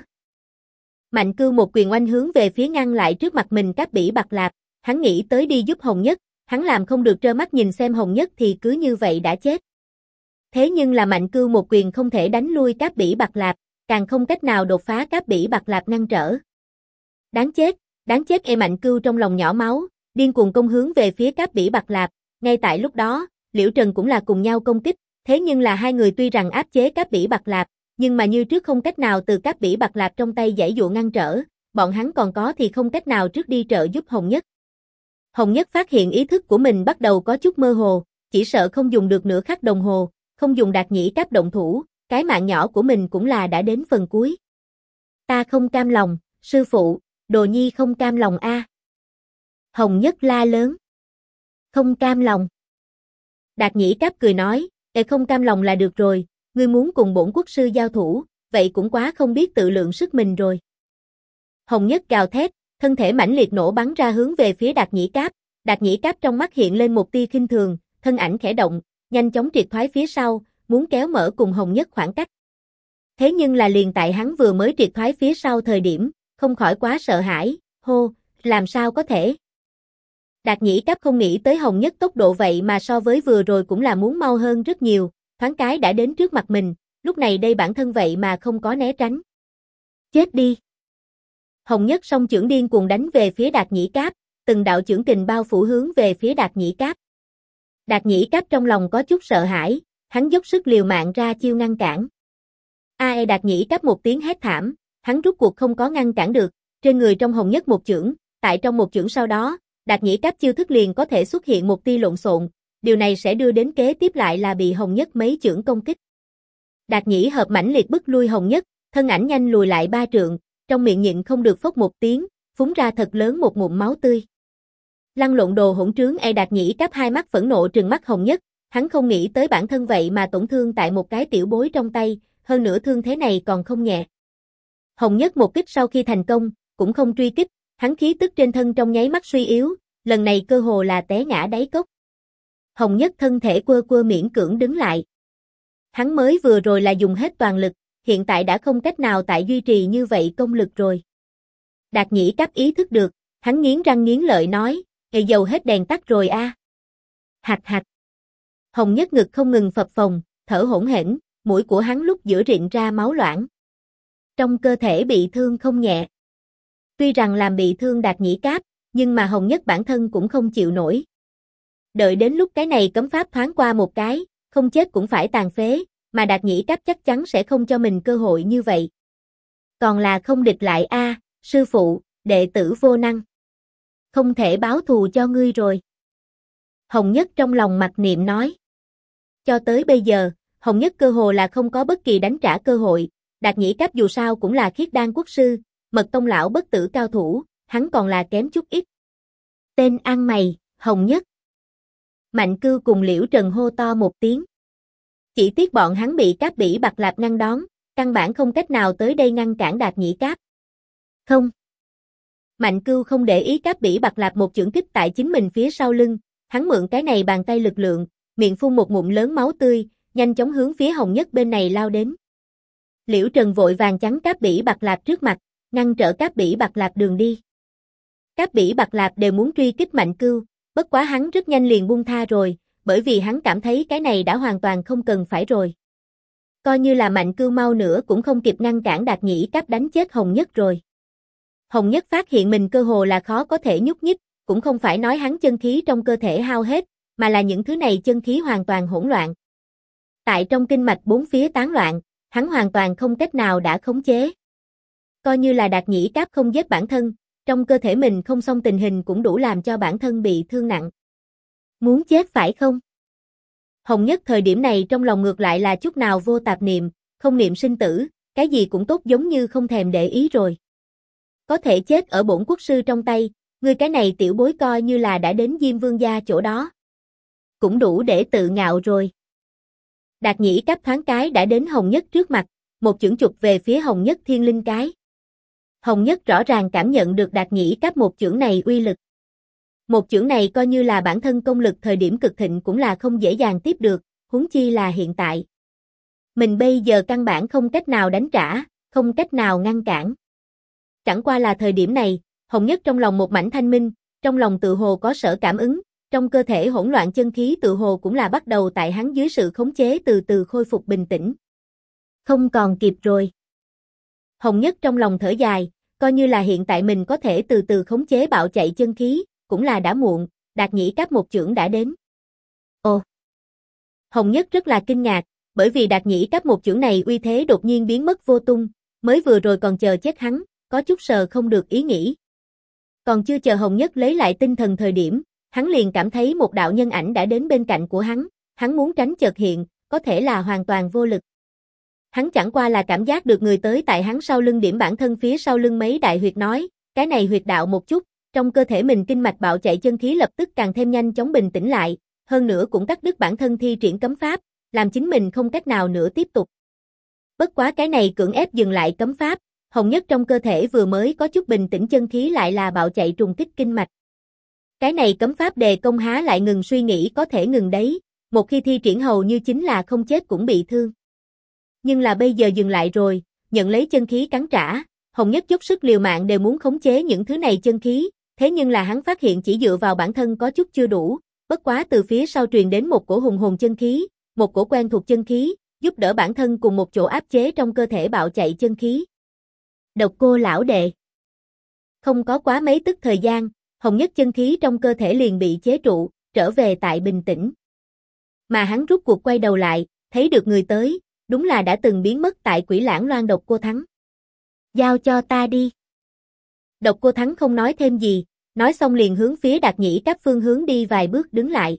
Mạnh Cưu một quyền oanh hướng về phía ngăn lại trước mặt mình Cáp Bỉ Bạc Lạp, hắn nghĩ tới đi giúp Hồng Nhất, hắn làm không được trơ mắt nhìn xem Hồng Nhất thì cứ như vậy đã chết. Thế nhưng là Mạnh Cưu một quyền không thể đánh lui Cáp Bỉ Bạc Lạp, càng không cách nào đột phá Cáp Bỉ Bạc Lạp ngăn trở. Đáng chết Mạnh Cưu trong lòng nhỏ máu, điên cuồng công hướng về phía Cáp Bỉ Bạc Lạp, ngay tại lúc đó, Liễu Trần cũng là cùng nhau công kích, thế nhưng là hai người tuy rằng áp chế Cáp Bỉ Bạc Lạp, nhưng mà như trước không cách nào từ Cáp Bỉ Bạc Lạp trong tay giãy dụa ngăn trở, bọn hắn còn có thì không cách nào trước đi trợ giúp Hồng Nhất. Hồng Nhất phát hiện ý thức của mình bắt đầu có chút mơ hồ, chỉ sợ không dùng được nửa khắc đồng hồ, không dùng Đạt Nhĩ Cáp động thủ, cái mạng nhỏ của mình cũng là đã đến phần cuối. Ta không cam lòng, sư phụ, đồ nhi không cam lòng a. Hồng Nhất la lớn. Không cam lòng. Đạt Nhĩ Cáp cười nói, không cam lòng là được rồi, ngươi muốn cùng bổn quốc sư giao thủ, vậy cũng quá không biết tự lượng sức mình rồi. Hồng Nhất gào thét, thân thể mãnh liệt nổ bắn ra hướng về phía Đạt Nhĩ Cáp. Đạt Nhĩ Cáp trong mắt hiện lên một tia khinh thường, thân ảnh khẽ động, nhanh chóng triệt thoái phía sau, muốn kéo mở cùng Hồng Nhất khoảng cách. Thế nhưng là liền tại hắn vừa mới triệt thoái phía sau thời điểm, không khỏi quá sợ hãi, hô, làm sao có thể? Đạt Nhĩ Cáp không nghĩ tới Hồng Nhất tốc độ vậy mà so với vừa rồi cũng là muốn mau hơn rất nhiều, thoáng cái đã đến trước mặt mình, lúc này đây bản thân vậy mà không có né tránh. Chết đi! Hồng Nhất song chưởng điên cuồng đánh về phía Đạt Nhĩ Cáp, từng đạo chưởng kình bao phủ hướng về phía Đạt Nhĩ Cáp. Đạt Nhĩ Cáp trong lòng có chút sợ hãi, hắn dốc sức liều mạng ra chiêu ngăn cản. Đạt Nhĩ Cáp một tiếng hét thảm, hắn rút cuộc không có ngăn cản được, trên người trong Hồng Nhất một chưởng, tại trong một chưởng sau đó, Đạt Nhĩ Cáp chiêu thức liền có thể xuất hiện một tia lộn xộn, điều này sẽ đưa đến kế tiếp lại là bị Hồng Nhất mấy chưởng công kích. Đạt Nhĩ hợp mãnh liệt bức lui Hồng Nhất, thân ảnh nhanh lùi lại 3 trượng, trong miệng nhịn không được phốc một tiếng, phúng ra thật lớn một ngụm máu tươi. Lăn lộn đồ hỗn trướng. Đạt Nhĩ Cáp hai mắt phẫn nộ trừng mắt Hồng Nhất, hắn không nghĩ tới bản thân vậy mà tổn thương tại một cái tiểu bối trong tay, hơn nữa thương thế này còn không nhẹ. Hồng Nhất một kích sau khi thành công, cũng không truy kích, hắn khí tức trên thân trong nháy mắt suy yếu, lần này cơ hồ là té ngã đáy cốc. Hồng Nhất thân thể quơ quơ miễn cưỡng đứng lại. Hắn mới vừa rồi là dùng hết toàn lực, hiện tại đã không cách nào tại duy trì như vậy công lực rồi. Đạt Nhĩ Cáp ý thức được, hắn nghiến răng nghiến lợi nói, dầu hết đèn tắt rồi a. Hạch hạch. Hồng Nhất ngực không ngừng phập phồng, thở hổn hển, mũi của hắn lúc giữa rịn ra máu loãng. Trong cơ thể bị thương không nhẹ. Tuy rằng làm bị thương Đạt Nhĩ Cáp, nhưng mà Hồng Nhất bản thân cũng không chịu nổi. Đợi đến lúc cái này cấm pháp thoáng qua một cái, không chết cũng phải tàn phế, mà Đạt Nhĩ Cáp chắc chắn sẽ không cho mình cơ hội như vậy. Còn là không địch lại a, sư phụ, đệ tử vô năng. Không thể báo thù cho ngươi rồi. Hồng Nhất trong lòng mặc niệm nói. Cho tới bây giờ, Hồng Nhất cơ hồ là không có bất kỳ đánh trả cơ hội, Đạt Nhĩ Cáp dù sao cũng là Khiết Đan quốc sư, Mật Tông lão bất tử cao thủ, hắn còn là kém chút ít. Tên ăn mày, Hồng Nhất. Mạnh Cưu cùng Liễu Trần hô to một tiếng. Chỉ tiếc bọn hắn bị Cáp Bỉ Bạc Lạp ngăn đón, căn bản không cách nào tới đây ngăn cản Đạt Nhĩ Cáp. Không. Mạnh Cưu không để ý Cáp Bỉ Bạc Lạp một chưởng kích tại chính mình phía sau lưng, hắn mượn cái này bàn tay lực lượng, miệng phun một ngụm lớn máu tươi, nhanh chóng hướng phía Hồng Nhất bên này lao đến. Liễu Trần vội vàng chắn Cáp Bỉ Bạc Lạp trước mặt, ngăn trở Cáp Bỉ Bạc Lạp đường đi. Cáp Bỉ Bạc Lạp đều muốn truy kích Mạnh Cưu, bất quá hắn rất nhanh liền buông tha rồi, bởi vì hắn cảm thấy cái này đã hoàn toàn không cần phải rồi. Coi như là Mạnh Cưu mau nữa cũng không kịp ngăn cản Đạt Nhĩ Cáp đánh chết Hồng Nhất rồi. Hồng Nhất phát hiện mình cơ hồ là khó có thể nhúc nhích, cũng không phải nói hắn chân khí trong cơ thể hao hết, mà là những thứ này chân khí hoàn toàn hỗn loạn. Tại trong kinh mạch bốn phía tán loạn, hắn hoàn toàn không cách nào đã khống chế. Coi như là Đạt Nhĩ Cáp không giết bản thân, trong cơ thể mình không xong tình hình cũng đủ làm cho bản thân bị thương nặng. Muốn chết phải không? Hồng Nhất thời điểm này trong lòng ngược lại là chút nào vô tạp niệm, không niệm sinh tử, cái gì cũng tốt giống như không thèm để ý rồi. Có thể chết ở bổn quốc sư trong tay, ngươi cái này tiểu bối coi như là đã đến Diêm Vương gia chỗ đó. Cũng đủ để tự ngạo rồi. Đạt Nhĩ Cáp thoáng cái đã đến Hồng Nhất trước mặt, một chưởng chụp về phía Hồng Nhất thiên linh cái. Hồng Nhất rõ ràng cảm nhận được Đạt Nhĩ Cáp một chưởng này uy lực. Một chưởng này coi như là bản thân công lực thời điểm cực thịnh cũng là không dễ dàng tiếp được, huống chi là hiện tại. Mình bây giờ căn bản không cách nào đánh trả, không cách nào ngăn cản. Chẳng qua là thời điểm này, Hồng Nhất trong lòng một mảnh thanh minh, trong lòng tự hồ có sở cảm ứng, trong cơ thể hỗn loạn chân khí tự hồ cũng là bắt đầu tại hắn dưới sự khống chế từ từ khôi phục bình tĩnh. Không còn kịp rồi. Hồng Nhất trong lòng thở dài, coi như là hiện tại mình có thể từ từ khống chế bạo chạy chân khí, cũng là đã muộn, Đạt Nhĩ Cáp một chưởng đã đến. Ồ! Hồng Nhất rất là kinh ngạc, bởi vì Đạt Nhĩ Cáp một chưởng này uy thế đột nhiên biến mất vô tung, mới vừa rồi còn chờ chết hắn, có chút sờ không được ý nghĩ. Còn chưa chờ Hồng Nhất lấy lại tinh thần thời điểm, hắn liền cảm thấy một đạo nhân ảnh đã đến bên cạnh của hắn muốn tránh chợt hiện, có thể là hoàn toàn vô lực. Hắn chẳng qua là cảm giác được người tới tại hắn sau lưng điểm bản thân phía sau lưng mấy đại huyệt nói, cái này huyệt đạo một chút, trong cơ thể mình kinh mạch bạo chạy chân khí lập tức càng thêm nhanh chóng bình tĩnh lại, hơn nữa cũng cắt đứt bản thân thi triển cấm pháp, làm chính mình không cách nào nữa tiếp tục. Bất quá cái này cưỡng ép dừng lại cấm pháp, Hồng Nhất trong cơ thể vừa mới có chút bình tĩnh chân khí lại là bạo chạy trùng kích kinh mạch. Cái này cấm pháp đề công há lại ngừng suy nghĩ có thể ngừng đấy, một khi thi triển hầu như chính là không chết cũng bị thương. Nhưng là bây giờ dừng lại rồi, nhận lấy chân khí cắn trả, Hồng Nhất dốc sức liều mạng đều muốn khống chế những thứ này chân khí, thế nhưng là hắn phát hiện chỉ dựa vào bản thân có chút chưa đủ, bất quá từ phía sau truyền đến một cổ hùng hồn chân khí, một cổ quen thuộc chân khí, giúp đỡ bản thân cùng một chỗ áp chế trong cơ thể bạo chạy chân khí. Độc Cô lão đệ. Không có quá mấy tức thời gian, Hồng Nhất chân khí trong cơ thể liền bị chế trụ, trở về tại bình tĩnh. Mà hắn rút cuộc quay đầu lại, thấy được người tới, đúng là đã từng biến mất tại Quỷ Lãng Loan Độc Cô Thắng. Giao cho ta đi. Độc Cô Thắng không nói thêm gì, nói xong liền hướng phía Đạt Nhĩ Cáp phương hướng đi vài bước đứng lại.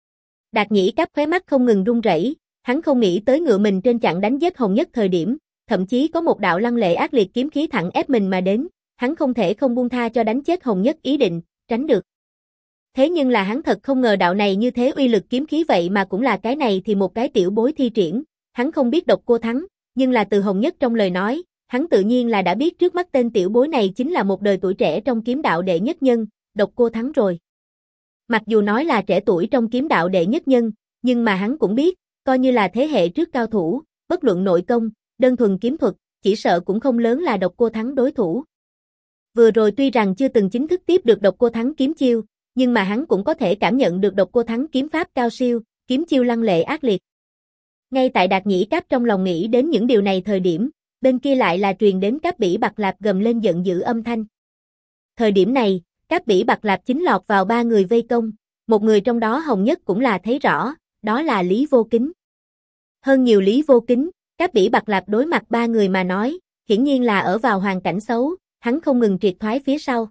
Đạt Nhĩ Cáp khóe mắt không ngừng run rẩy, hắn không nghĩ tới ngựa mình trên chặng đánh giết Hồng Nhất thời điểm, thậm chí có một đạo lăng lệ ác liệt kiếm khí thẳng ép mình mà đến, hắn không thể không buông tha cho đánh chết Hồng Nhất ý định, tránh được. Thế nhưng là hắn thật không ngờ đạo này như thế uy lực kiếm khí vậy mà cũng là cái này thì một cái tiểu bối thi triển, hắn không biết Độc Cô Thắng, nhưng là từ Hồng Nhất trong lời nói, hắn tự nhiên là đã biết trước mắt tên tiểu bối này chính là một đời tuổi trẻ trong kiếm đạo đệ nhất nhân, Độc Cô Thắng rồi. Mặc dù nói là trẻ tuổi trong kiếm đạo đệ nhất nhân, nhưng mà hắn cũng biết, coi như là thế hệ trước cao thủ, bất luận nội công, đơn thuần kiếm thuật, chỉ sợ cũng không lớn là Độc Cô Thắng đối thủ. Vừa rồi tuy rằng chưa từng chính thức tiếp được Độc Cô Thắng kiếm chiêu, nhưng mà hắn cũng có thể cảm nhận được Độc Cô Thắng kiếm pháp cao siêu, kiếm chiêu lăng lệ ác liệt. Ngay tại Đạt Nhĩ Cáp trong lòng nghĩ đến những điều này thời điểm, bên kia lại là truyền đến Cáp Bỉ Bạc Lạp gầm lên giận dữ âm thanh. Thời điểm này, Cáp Bỉ Bạc Lạp chính lọt vào ba người vây công, một người trong đó Hồng Nhất cũng là thấy rõ, đó là Lý Vô Kính. Hơn nhiều Lý Vô Kính, Cáp Bỉ Bạc Lạp đối mặt ba người mà nói, hiển nhiên là ở vào hoàn cảnh xấu, hắn không ngừng triệt thoái phía sau.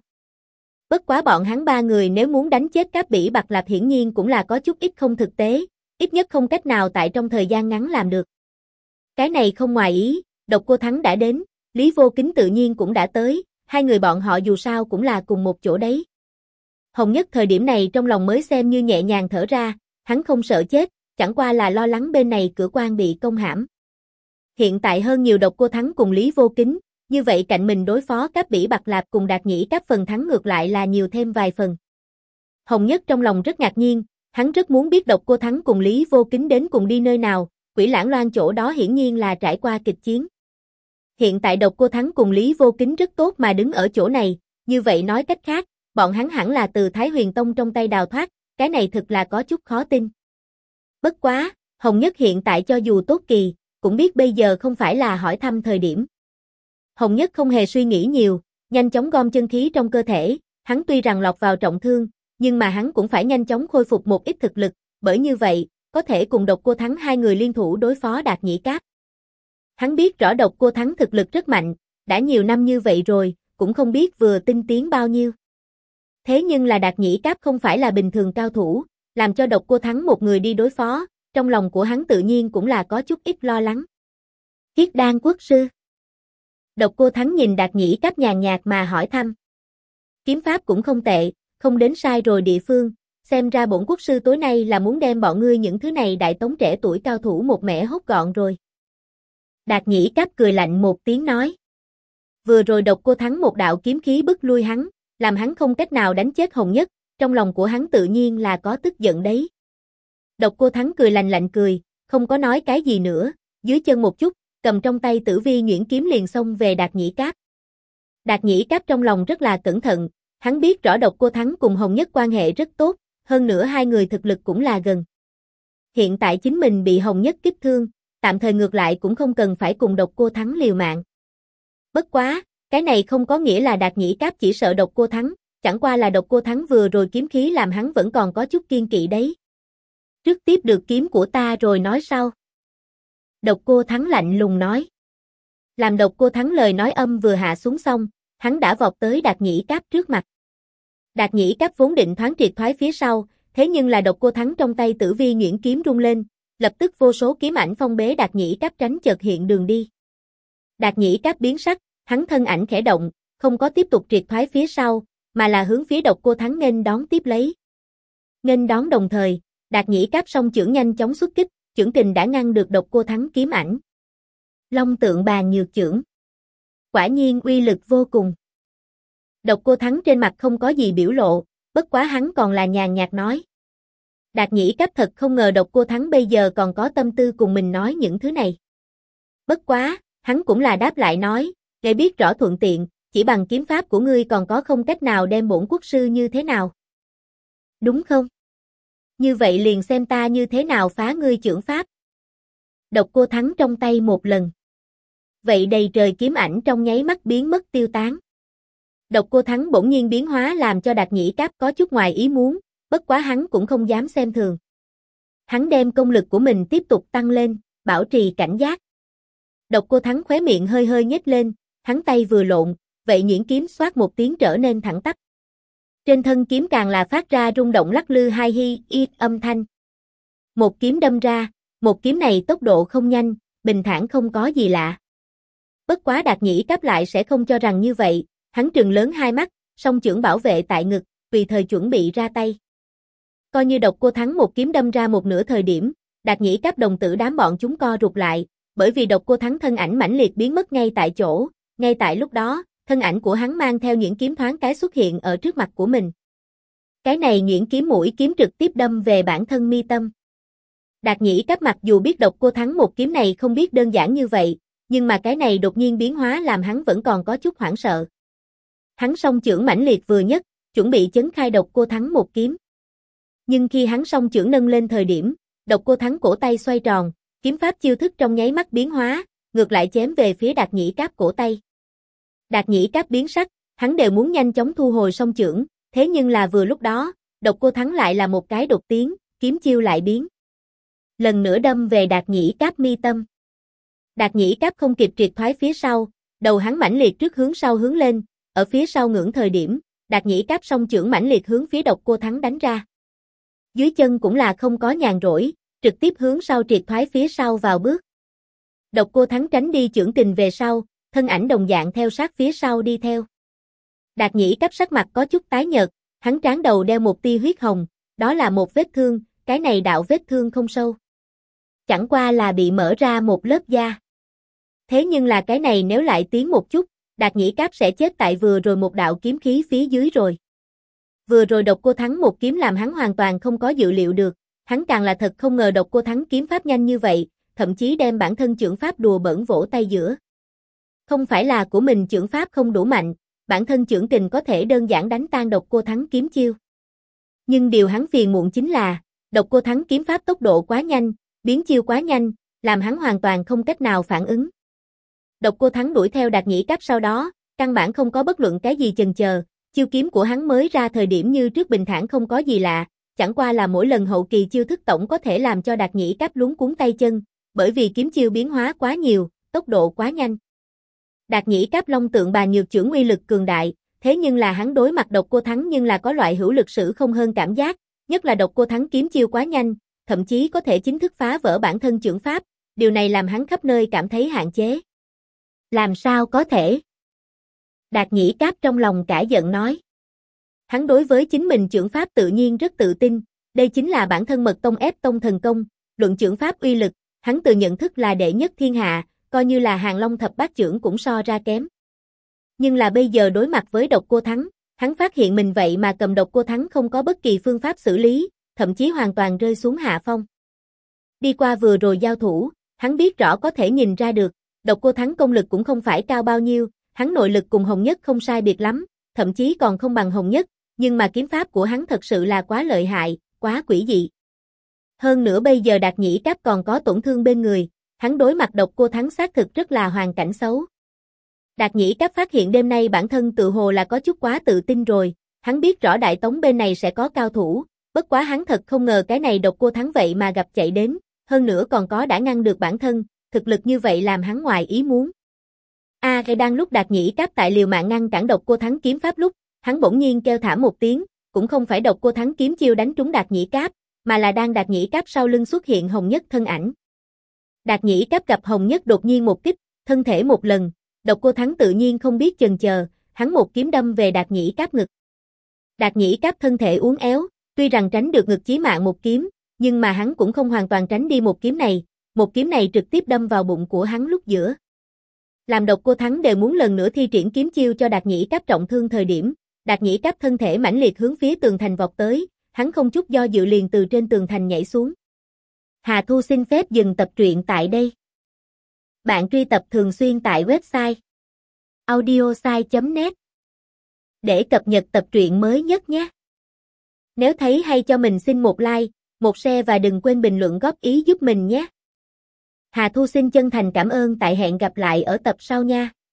Bất quá bọn hắn ba người nếu muốn đánh chết Cáp Bỉ Bạc Lạp hiển nhiên cũng là có chút ít không thực tế, ít nhất không cách nào tại trong thời gian ngắn làm được. Cái này không ngoài ý, Độc Cô Thắng đã đến, Lý Vô Kính tự nhiên cũng đã tới, hai người bọn họ dù sao cũng là cùng một chỗ đấy. Hồng Nhất thời điểm này trong lòng mới xem như nhẹ nhàng thở ra, hắn không sợ chết, chẳng qua là lo lắng bên này cửa quan bị công hãm. Hiện tại hơn nhiều Độc Cô Thắng cùng Lý Vô Kính, như vậy cạnh mình đối phó Cáp Bỉ Bạc Lạp cùng Đạt Nhĩ Cáp phần thắng ngược lại là nhiều thêm vài phần. Hồng Nhất trong lòng rất ngạc nhiên, hắn rất muốn biết Độc Cô Thắng cùng Lý Vô Kính đến cùng đi nơi nào, Quỷ Lãng Loan chỗ đó hiển nhiên là trải qua kịch chiến. Hiện tại Độc Cô Thắng cùng Lý Vô Kính rất tốt mà đứng ở chỗ này, như vậy nói cách khác, bọn hắn hẳn là từ Thái Huyền Tông trong tay đào thoát, cái này thực là có chút khó tin. Bất quá, Hồng Nhất hiện tại cho dù tốt kỳ, cũng biết bây giờ không phải là hỏi thăm thời điểm. Hồng Nhất không hề suy nghĩ nhiều, nhanh chóng gom chân khí trong cơ thể, hắn tuy rằng lọt vào trọng thương, nhưng mà hắn cũng phải nhanh chóng khôi phục một ít thực lực, bởi như vậy, có thể cùng Độc Cô Thắng hai người liên thủ đối phó Đạt Nhĩ Cáp. Hắn biết rõ Độc Cô Thắng thực lực rất mạnh, đã nhiều năm như vậy rồi, cũng không biết vừa tinh tiến bao nhiêu. Thế nhưng là Đạt Nhĩ Cáp không phải là bình thường cao thủ, làm cho Độc Cô Thắng một người đi đối phó, trong lòng của hắn tự nhiên cũng là có chút ít lo lắng. Khiết Đan quốc sư. Độc Cô Thắng nhìn Đạt Nhĩ Cáp nhàn nhạt mà hỏi thăm. Kiếm pháp cũng không tệ, không đến sai rồi địa phương, xem ra bổn quốc sư tối nay là muốn đem bọn ngươi những thứ này đại tống trẻ tuổi cao thủ một mẻ hốt gọn rồi. Đạt Nhĩ Cáp cười lạnh một tiếng nói. Vừa rồi Độc Cô Thắng một đạo kiếm khí bức lui hắn, làm hắn không cách nào đánh chết Hồng Nhất, trong lòng của hắn tự nhiên là có tức giận đấy. Độc Cô Thắng cười lạnh lạnh cười, không có nói cái gì nữa, dưới chân một chút, cầm trong tay Tử Vi nhuyễn kiếm liền xông về Đạt Nhĩ Cáp. Đạt Nhĩ Cáp trong lòng rất là cẩn thận, hắn biết rõ Độc Cô Thắng cùng Hồng Nhất quan hệ rất tốt, hơn nữa hai người thực lực cũng là gần. Hiện tại chính mình bị Hồng Nhất kích thương, tạm thời ngược lại cũng không cần phải cùng Độc Cô Thắng liều mạng. Bất quá, cái này không có nghĩa là Đạt Nhĩ Cáp chỉ sợ Độc Cô Thắng, chẳng qua là Độc Cô Thắng vừa rồi kiếm khí làm hắn vẫn còn có chút kiên kỵ đấy. Trước tiếp được kiếm của ta rồi nói sau. Độc Cô Thắng lạnh lùng nói. Làm Độc Cô Thắng lời nói âm vừa hạ xuống xong, hắn đã vọt tới Đạt Nhĩ Cáp trước mặt. Đạt Nhĩ Cáp vốn định thoáng triệt thoái phía sau, thế nhưng là Độc Cô Thắng trong tay Tử Vi nhuyễn kiếm rung lên, lập tức vô số kiếm ảnh phong bế Đạt Nhĩ Cáp tránh chợt hiện đường đi. Đạt Nhĩ Cáp biến sắc, hắn thân ảnh khẽ động, không có tiếp tục triệt thoái phía sau, mà là hướng phía Độc Cô Thắng nghênh đón tiếp lấy. Nghênh đón đồng thời, Đạt Nhĩ Cáp song chưởng nhanh chóng xuất kích, chưởng kình đã ngăn được Độc Cô Thắng kiếm ảnh. Long Tượng Bàn Nhược Chưởng. Quả nhiên uy lực vô cùng. Độc Cô Thắng trên mặt không có gì biểu lộ, bất quá hắn còn là nhàn nhạt nói. Đạt Nhĩ Cấp thật không ngờ Độc Cô Thắng bây giờ còn có tâm tư cùng mình nói những thứ này. Bất quá, hắn cũng là đáp lại nói, để biết rõ thuận tiện, chỉ bằng kiếm pháp của ngươi còn có không cách nào đem bổn quốc sư như thế nào. Đúng không? Như vậy liền xem ta như thế nào phá ngươi chưởng pháp. Độc Cô Thắng trong tay một lần. Vậy đầy trời kiếm ảnh trong nháy mắt biến mất tiêu tán. Độc Cô Thắng bỗng nhiên biến hóa làm cho Đạt Nhĩ Cáp có chút ngoài ý muốn, bất quá hắn cũng không dám xem thường. Hắn đem công lực của mình tiếp tục tăng lên, bảo trì cảnh giác. Độc Cô Thắng khóe miệng hơi hơi nhếch lên, hắn tay vừa lộn, vậy nhuyễn kiếm xoát một tiếng trở nên thẳng tắp. Trên thân kiếm càng là phát ra rung động lắc lư hai hi y âm thanh. Một kiếm đâm ra, một kiếm này tốc độ không nhanh, bình thản không có gì lạ. Bất quá Đạt Nhĩ Cáp lại sẽ không cho rằng như vậy, hắn trừng lớn hai mắt, song chưởng bảo vệ tại ngực, tùy thời chuẩn bị ra tay. Coi như Độc Cô Thắng một kiếm đâm ra một nửa thời điểm, Đạt Nhĩ Cáp đồng tử đám bọn chúng co rụt lại, bởi vì Độc Cô Thắng thân ảnh mãnh liệt biến mất ngay tại chỗ, ngay tại lúc đó, thân ảnh của hắn mang theo nhuyễn kiếm thoáng cái xuất hiện ở trước mặt của mình. Cái này nhuyễn kiếm mũi kiếm trực tiếp đâm về bản thân mi tâm. Đạt Nhĩ Cáp mặc dù biết Độc Cô Thắng một kiếm này không biết đơn giản như vậy, nhưng mà cái này đột nhiên biến hóa làm hắn vẫn còn có chút hoảng sợ. Hắn song chưởng mãnh liệt vừa nhất, chuẩn bị chấn khai Độc Cô Thắng một kiếm. Nhưng khi hắn song chưởng nâng lên thời điểm, Độc Cô Thắng cổ tay xoay tròn, kiếm pháp chiêu thức trong nháy mắt biến hóa, ngược lại chém về phía Đạt Nhĩ Cáp cổ tay. Đạt Nhĩ Cáp biến sắc, hắn đều muốn nhanh chóng thu hồi song chưởng, thế nhưng là vừa lúc đó, Độc Cô Thắng lại là một cái đột tiến, kiếm chiêu lại biến. Lần nữa đâm về Đạt Nhĩ Cáp mi tâm. Đạt Nhĩ Cáp không kịp triệt thoái phía sau, đầu hắn mãnh liệt trước hướng sau hướng lên, ở phía sau ngưỡng thời điểm, Đạt Nhĩ Cáp song chưởng mãnh liệt hướng phía Độc Cô Thắng đánh ra. Dưới chân cũng là không có nhàn rỗi, trực tiếp hướng sau triệt thoái phía sau vào bước. Độc Cô Thắng tránh đi chưởng kình về sau, thân ảnh đồng dạng theo sát phía sau đi theo. Đạt Nhĩ Cáp sắc mặt có chút tái nhợt, hắn trán đầu đeo một tia huyết hồng, đó là một vết thương, cái này đạo vết thương không sâu. Chẳng qua là bị mở ra một lớp da. Thế nhưng là cái này nếu lại tiến một chút, Đạt Nhĩ Cáp sẽ chết tại vừa rồi một đạo kiếm khí phía dưới rồi. Vừa rồi Độc Cô Thắng một kiếm làm hắn hoàn toàn không có dự liệu được, hắn càng là thật không ngờ Độc Cô Thắng kiếm pháp nhanh như vậy, thậm chí đem bản thân chưởng pháp đùa bỡn vỗ tay giữa. Không phải là của mình chưởng pháp không đủ mạnh, bản thân chưởng kình có thể đơn giản đánh tan Độc Cô Thắng kiếm chiêu. Nhưng điều hắn phiền muộn chính là, Độc Cô Thắng kiếm pháp tốc độ quá nhanh, biến chiêu quá nhanh, làm hắn hoàn toàn không cách nào phản ứng. Độc Cô Thắng đuổi theo Đạt Nhĩ Cáp sau đó, căn bản không có bất luận cái gì chần chờ, chiêu kiếm của hắn mới ra thời điểm như trước bình thản không có gì lạ, chẳng qua là mỗi lần hậu kỳ chiêu thức tổng có thể làm cho Đạt Nhĩ Cáp luống cuống tay chân, bởi vì kiếm chiêu biến hóa quá nhiều, tốc độ quá nhanh. Đạt Nhĩ Cáp Long Tượng Bàn Nhược Chưởng uy lực cường đại, thế nhưng là hắn đối mặt Độc Cô Thắng nhưng là có loại hữu lực sử không hơn cảm giác, nhất là Độc Cô Thắng kiếm chiêu quá nhanh, thậm chí có thể chính thức phá vỡ bản thân chưởng pháp, điều này làm hắn khắp nơi cảm thấy hạn chế. Làm sao có thể? Đạt Nhĩ Cáp trong lòng cả giận nói. Hắn đối với chính mình chưởng pháp tự nhiên rất tự tin, đây chính là bản thân Mật Tông ép tông thần công, luận chưởng pháp uy lực, hắn tự nhận thức là đệ nhất thiên hạ, coi như là Hàng Long thập bát chưởng cũng so ra kém. Nhưng là bây giờ đối mặt với Độc Cô Thắng, hắn phát hiện mình vậy mà cầm Độc Cô Thắng không có bất kỳ phương pháp xử lý, thậm chí hoàn toàn rơi xuống hạ phong. Đi qua vừa rồi giao thủ, hắn biết rõ có thể nhìn ra được, Độc Cô Thắng công lực cũng không phải cao bao nhiêu, hắn nội lực cùng Hồng Nhất không sai biệt lắm, thậm chí còn không bằng Hồng Nhất, nhưng mà kiếm pháp của hắn thật sự là quá lợi hại, quá quỷ dị. Hơn nữa bây giờ Đạt Nhĩ Cáp còn có tổn thương bên người, hắn đối mặt Độc Cô Thắng xác thực rất là hoàn cảnh xấu. Đạt Nhĩ Cáp phát hiện đêm nay bản thân tự hồ là có chút quá tự tin rồi, hắn biết rõ Đại Tống bên này sẽ có cao thủ, bất quá hắn thật không ngờ cái này Độc Cô Thắng vậy mà gặp chạy đến, hơn nữa còn có đã ngăn được bản thân, thực lực như vậy làm hắn ngoài ý muốn. Cái đang lúc Đạt Nhĩ Cáp tại liều mạng ngăn cản Độc Cô Thắng kiếm pháp lúc, hắn bỗng nhiên kêu thảm một tiếng, cũng không phải Độc Cô Thắng kiếm chiêu đánh trúng Đạt Nhĩ Cáp, mà là đang Đạt Nhĩ Cáp sau lưng xuất hiện Hồng Nhất thân ảnh. Đạt Nhĩ Cáp gặp Hồng Nhất đột nhiên một kích, thân thể một lần, Độc Cô Thắng tự nhiên không biết chần chờ, hắn một kiếm đâm về Đạt Nhĩ Cáp ngực. Đạt Nhĩ Cáp thân thể uốn éo, tuy rằng tránh được ngực chí mạng một kiếm, nhưng mà hắn cũng không hoàn toàn tránh đi một kiếm này trực tiếp đâm vào bụng của hắn lúc giữa. Làm Độc Cô Thắng đều muốn lần nữa thi triển kiếm chiêu cho Đạt Nhĩ Cáp trọng thương thời điểm, Đạt Nhĩ Cáp thân thể mãnh liệt hướng phía tường thành vọt tới, hắn không chút do dự liền từ trên tường thành nhảy xuống. Hà Thu xin phép dừng tập truyện tại đây. Bạn truy cập thường xuyên tại website audiosai.net để cập nhật tập truyện mới nhất nhé. Nếu thấy hay cho mình xin một like, một share và đừng quên bình luận góp ý giúp mình nhé. Hà Thu xin chân thành cảm ơn, tại hẹn gặp lại ở tập sau nha.